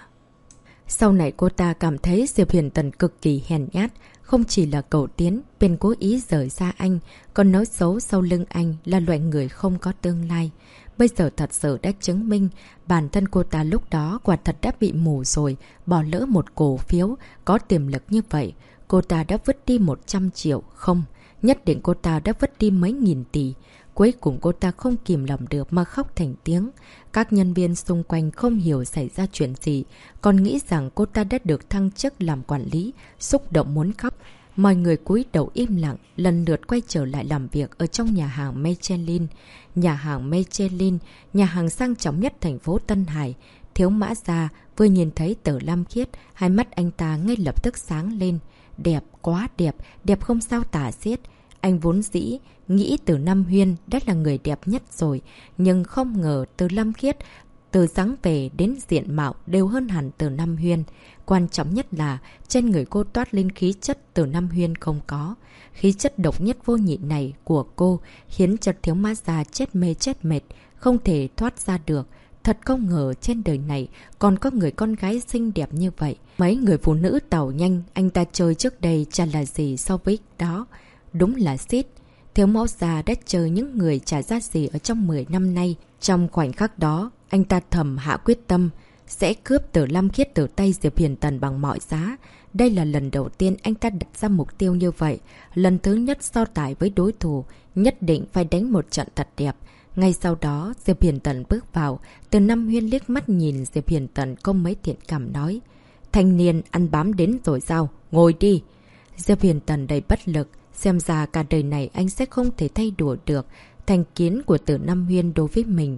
Sau này cô ta cảm thấy Diệp Huyền Tần cực kỳ hèn nhát, không chỉ là cậu Tiến bên cố ý rời xa anh, còn nói xấu sau lưng anh là loại người không có tương lai. Bây giờ thật sự đã chứng minh bản thân cô ta lúc đó quả thật đã bị mù rồi, bỏ lỡ một cổ phiếu có tiềm lực như vậy. Cô ta đã vứt đi 100 triệu, không, Nhất định cô ta đã vứt đi mấy nghìn tỷ. Cuối cùng cô ta không kìm lòng được mà khóc thành tiếng. Các nhân viên xung quanh không hiểu xảy ra chuyện gì, còn nghĩ rằng cô ta đã được thăng chức làm quản lý, xúc động muốn khóc. Mọi người cúi đầu im lặng, lần lượt quay trở lại làm việc ở trong nhà hàng Michelin. Nhà hàng Michelin, nhà hàng sang trọng nhất thành phố Tân Hải. Thiếu Mã Gia vừa nhìn thấy Tử Lam Khiết, hai mắt anh ta ngay lập tức sáng lên. Đẹp, quá đẹp, đẹp không sao tả xiết. Anh vốn dĩ nghĩ Từ Nam Huyên đã là người đẹp nhất rồi, nhưng không ngờ Từ Lam Khiết từ dáng vẻ đến diện mạo đều hơn hẳn Từ Nam Huyên. Quan trọng nhất là trên người cô toát lên khí chất Từ Nam Huyên không có. Khí chất độc nhất vô nhị này của cô khiến cho Thiếu Mã Gia chết mê chết mệt, không thể thoát ra được. Thật không ngờ trên đời này còn có người con gái xinh đẹp như vậy. Mấy người phụ nữ tàu nhanh anh ta chơi trước đây chả là gì so với đó. Đúng là xít. Thiếu Mã Gia đã chơi những người chả ra gì ở trong 10 năm nay. Trong khoảnh khắc đó, anh ta thầm hạ quyết tâm sẽ cướp Tử Lam Khiết từ tay Diệp Hiền Tần bằng mọi giá. Đây là lần đầu tiên anh ta đặt ra mục tiêu như vậy. Lần thứ nhất so tài với đối thủ, nhất định phải đánh một trận thật đẹp. Ngay sau đó, Diệp Hiền Tần bước vào. Từ Nam Huyên liếc mắt nhìn Diệp Hiền Tần không mấy thiện cảm nói. Thanh niên ăn bám đến rồi sao? Ngồi đi. Diệp Hiền Tần đầy bất lực. Xem ra cả đời này anh sẽ không thể thay đổi được thành kiến của Từ Nam Huyên đối với mình.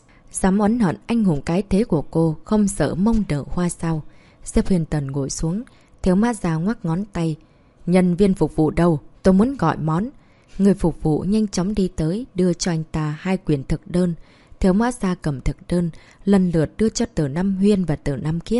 Dám oán hận anh hùng cái thế của cô, không sợ mông đỡ hoa sao? Diệp Hiền Tần ngồi xuống. Thiếu Mã Gia ngoắc ngón tay. Nhân viên phục vụ đâu? Tôi muốn gọi món. Người phục vụ nhanh chóng đi tới, đưa cho anh ta 2 quyển thực đơn. Thiếu Mã Gia cầm thực đơn, lần lượt đưa cho Từ Nam Huyên và Từ Nam Khiết.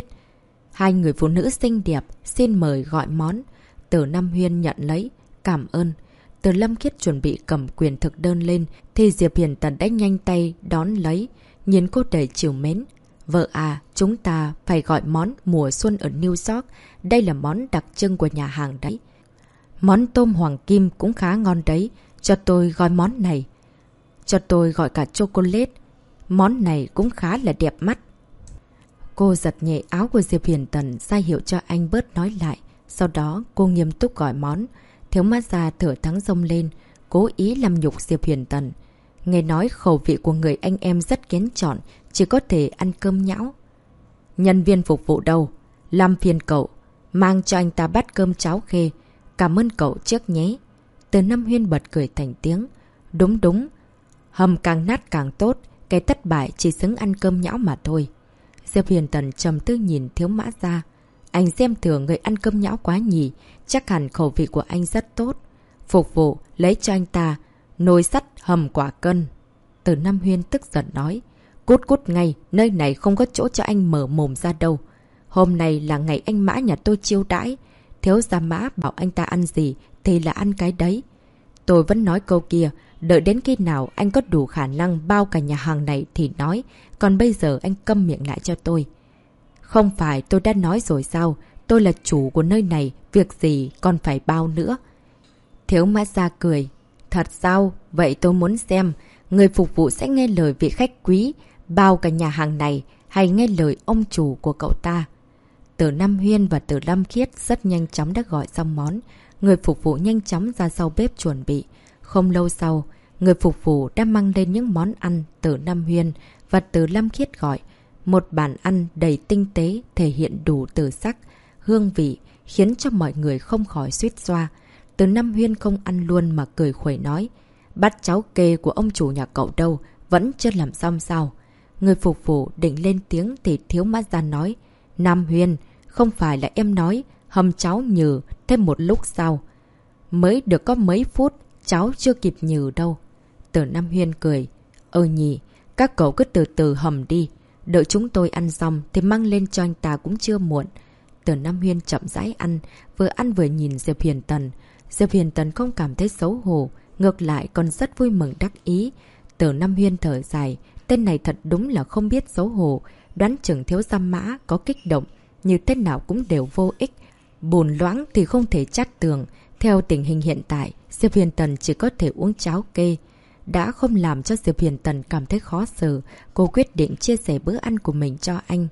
2 người phụ nữ xinh đẹp, xin mời gọi món. Từ Nam Huyên nhận lấy. Cảm ơn. Từ Lâm Khiết chuẩn bị cầm quyền thực đơn lên, thì Diệp Hiền Tần đã nhanh tay đón lấy. Nhìn cô đầy trìu mến. Vợ à, chúng ta phải gọi món mùa xuân ở New York. Đây là món đặc trưng của nhà hàng đấy. Món tôm hoàng kim cũng khá ngon đấy. Cho tôi gọi món này. Cho tôi gọi cả chocolate. Món này cũng khá là đẹp mắt. Cô giật nhẹ áo của Diệp Hiền Tần ra hiệu cho anh bớt nói lại. Sau đó cô nghiêm túc gọi món. Thiếu Mã Gia thở thắng rông lên, cố ý làm nhục Diệp Hiền Tần. Nghe nói khẩu vị của người anh em rất kén chọn, chỉ có thể ăn cơm nhão. Nhân viên phục vụ đâu? Làm phiền cậu, mang cho anh ta bát cơm cháo khê. Cảm ơn cậu trước nhé. Từ Nam Huyên bật cười thành tiếng. Đúng đúng, hầm càng nát càng tốt, cái thất bại chỉ xứng ăn cơm nhão mà thôi. Diệp Hiền Tần trầm tư nhìn Thiếu Mã Gia. Anh xem thường người ăn cơm nhão quá nhỉ, chắc hẳn khẩu vị của anh rất tốt. Phục vụ, lấy cho anh ta nồi sắt hầm quả cân. Từ Nam Huyên tức giận nói. Cút cút ngay, nơi này không có chỗ cho anh mở mồm ra đâu. Hôm nay là ngày anh Mã nhà tôi chiêu đãi. Thiếu gia Mã bảo anh ta ăn gì thì là ăn cái đấy. Tôi vẫn nói câu kia, đợi đến khi nào anh có đủ khả năng bao cả nhà hàng này thì nói. Còn bây giờ anh câm miệng lại cho tôi. Không phải tôi đã nói rồi sao? Tôi là chủ của nơi này, việc gì còn phải bao nữa. Thiếu Mã Gia cười. Thật sao? Vậy tôi muốn xem, người phục vụ sẽ nghe lời vị khách quý, bao cả nhà hàng này, hay nghe lời ông chủ của cậu ta? Từ Nam Huyên và Từ Lam Khiết rất nhanh chóng đã gọi xong món. Người phục vụ nhanh chóng ra sau bếp chuẩn bị. Không lâu sau, người phục vụ đã mang lên những món ăn Từ Nam Huyên và Từ Lam Khiết gọi. Một bàn ăn đầy tinh tế, thể hiện đủ từ sắc, hương vị, khiến cho mọi người không khỏi suýt xoa. Từ Nam Huyên không ăn luôn mà cười khuẩy nói. Bát cháo kê của ông chủ nhà cậu đâu, vẫn chưa làm xong sao? Người phục vụ định lên tiếng thì Thiếu Mã Gia nói. Nam Huyên, không phải là em nói hầm cháo nhừ thêm một lúc sao? Mới được có mấy phút, cháu chưa kịp nhừ đâu. Từ Nam Huyên cười. Nhỉ, các cậu cứ từ từ hầm đi. Đợi chúng tôi ăn xong thì mang lên cho anh ta cũng chưa muộn. Từ Nam Huyên chậm rãi ăn vừa nhìn Diệp Hiền Tần. Diệp Hiền Tần không cảm thấy xấu hổ, ngược lại còn rất vui mừng đắc ý. Từ Nam Huyên thở dài, tên này thật đúng là không biết xấu hổ, đoán chừng Thiếu gia Mã có kích động, như thế nào cũng đều vô ích. Bùn loãng thì không thể chát tường. Theo tình hình hiện tại, Diệp Hiền Tần chỉ có thể uống cháo kê. Đã không làm cho Diệp Hiền Tần cảm thấy khó xử, cô quyết định chia sẻ bữa ăn của mình cho anh.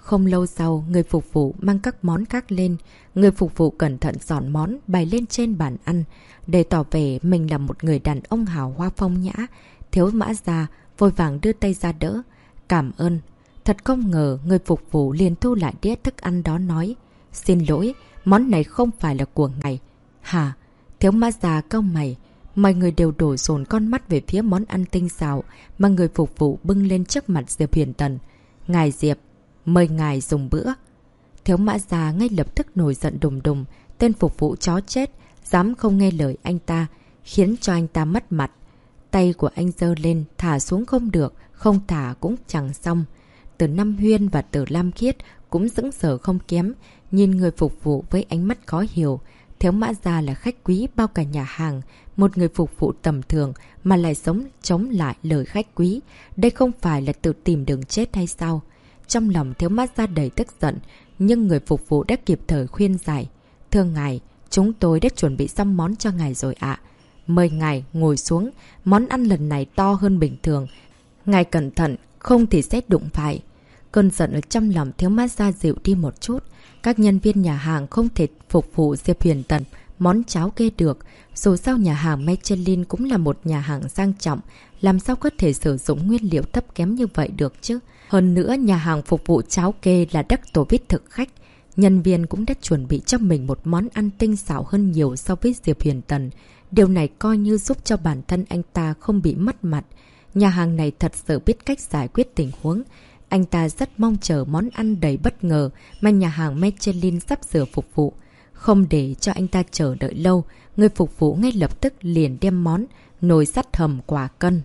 Không lâu sau, người phục vụ mang các món khác lên. Người phục vụ cẩn thận dọn món bày lên trên bàn ăn. Để tỏ vẻ mình là một người đàn ông hào hoa phong nhã, Thiếu Mã Gia vội vàng đưa tay ra đỡ. Cảm ơn. Thật không ngờ, người phục vụ liền thu lại đĩa thức ăn đó nói. Xin lỗi, món này không phải là của ngài. Hả? Thiếu Mã Gia cau mày. Mọi người đều đổ dồn con mắt về phía món ăn tinh xảo mà người phục vụ bưng lên trước mặt Diệp Huyền Tần. Ngài Diệp, mời ngài dùng bữa. Thiếu Mã Gia ngay lập tức nổi giận đùng đùng. Tên phục vụ chó chết, dám không nghe lời anh ta, khiến cho anh ta mất mặt. Tay của anh giơ lên, thả xuống không được, không thả cũng chẳng xong. Từ Nam Huyên và Từ Lam Khiết cũng sững sờ không kém, nhìn người phục vụ với ánh mắt khó hiểu. Thiếu Mã Gia là khách quý bao cả nhà hàng, một người phục vụ tầm thường mà lại sống chống lại lời khách quý. Đây không phải là tự tìm đường chết hay sao? Trong lòng Thiếu Mã Gia đầy tức giận, nhưng người phục vụ đã kịp thời khuyên giải. Thưa ngài, chúng tôi đã chuẩn bị xong món cho ngài rồi ạ. Mời ngài ngồi xuống, món ăn lần này to hơn bình thường. Ngài cẩn thận, không thì sẽ đụng phải. Cơn giận ở trong lòng Thiếu Mã Gia dịu đi một chút. Các nhân viên nhà hàng không thể phục vụ Diệp Huyền Tần món cháo kê được. Dù sao nhà hàng Michelin cũng là một nhà hàng sang trọng, làm sao có thể sử dụng nguyên liệu thấp kém như vậy được chứ. Hơn nữa, nhà hàng phục vụ cháo kê là đắc tổ biết thực khách. Nhân viên cũng đã chuẩn bị cho mình một món ăn tinh xảo hơn nhiều so với Diệp Huyền Tần. Điều này coi như giúp cho bản thân anh ta không bị mất mặt. Nhà hàng này thật sự biết cách giải quyết tình huống. Anh ta rất mong chờ món ăn đầy bất ngờ mà nhà hàng Michelin sắp sửa phục vụ. Không để cho anh ta chờ đợi lâu, người phục vụ ngay lập tức liền đem món nồi sắt hầm quả cân.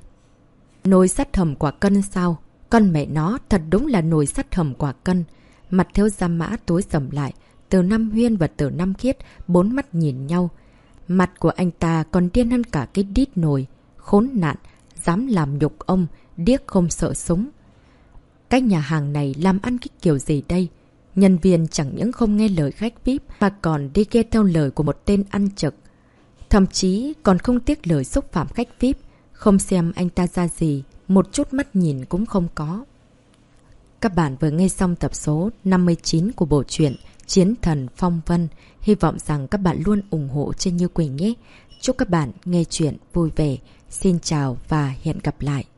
Nồi sắt hầm quả cân sao? Con mẹ nó, thật đúng là nồi sắt hầm quả cân. Mặt Thiếu Gia Mã tối sầm lại, Từ Nam Huyên và Từ Nam Khiết bốn mắt nhìn nhau. Mặt của anh ta còn điên hơn cả cái đít nồi. Khốn nạn, dám làm nhục ông, điếc không sợ súng. Cái nhà hàng này làm ăn cái kiểu gì đây? Nhân viên chẳng những không nghe lời khách VIP mà còn đi nghe theo lời của một tên ăn trực. Thậm chí còn không tiếc lời xúc phạm khách VIP, không xem anh ta ra gì, một chút mắt nhìn cũng không có. Các bạn vừa nghe xong tập số 59 của bộ truyện Chiến Thần Phong Vân. Hy vọng rằng các bạn luôn ủng hộ trên Như Quỳnh nhé. Chúc các bạn nghe chuyện vui vẻ. Xin chào và hẹn gặp lại.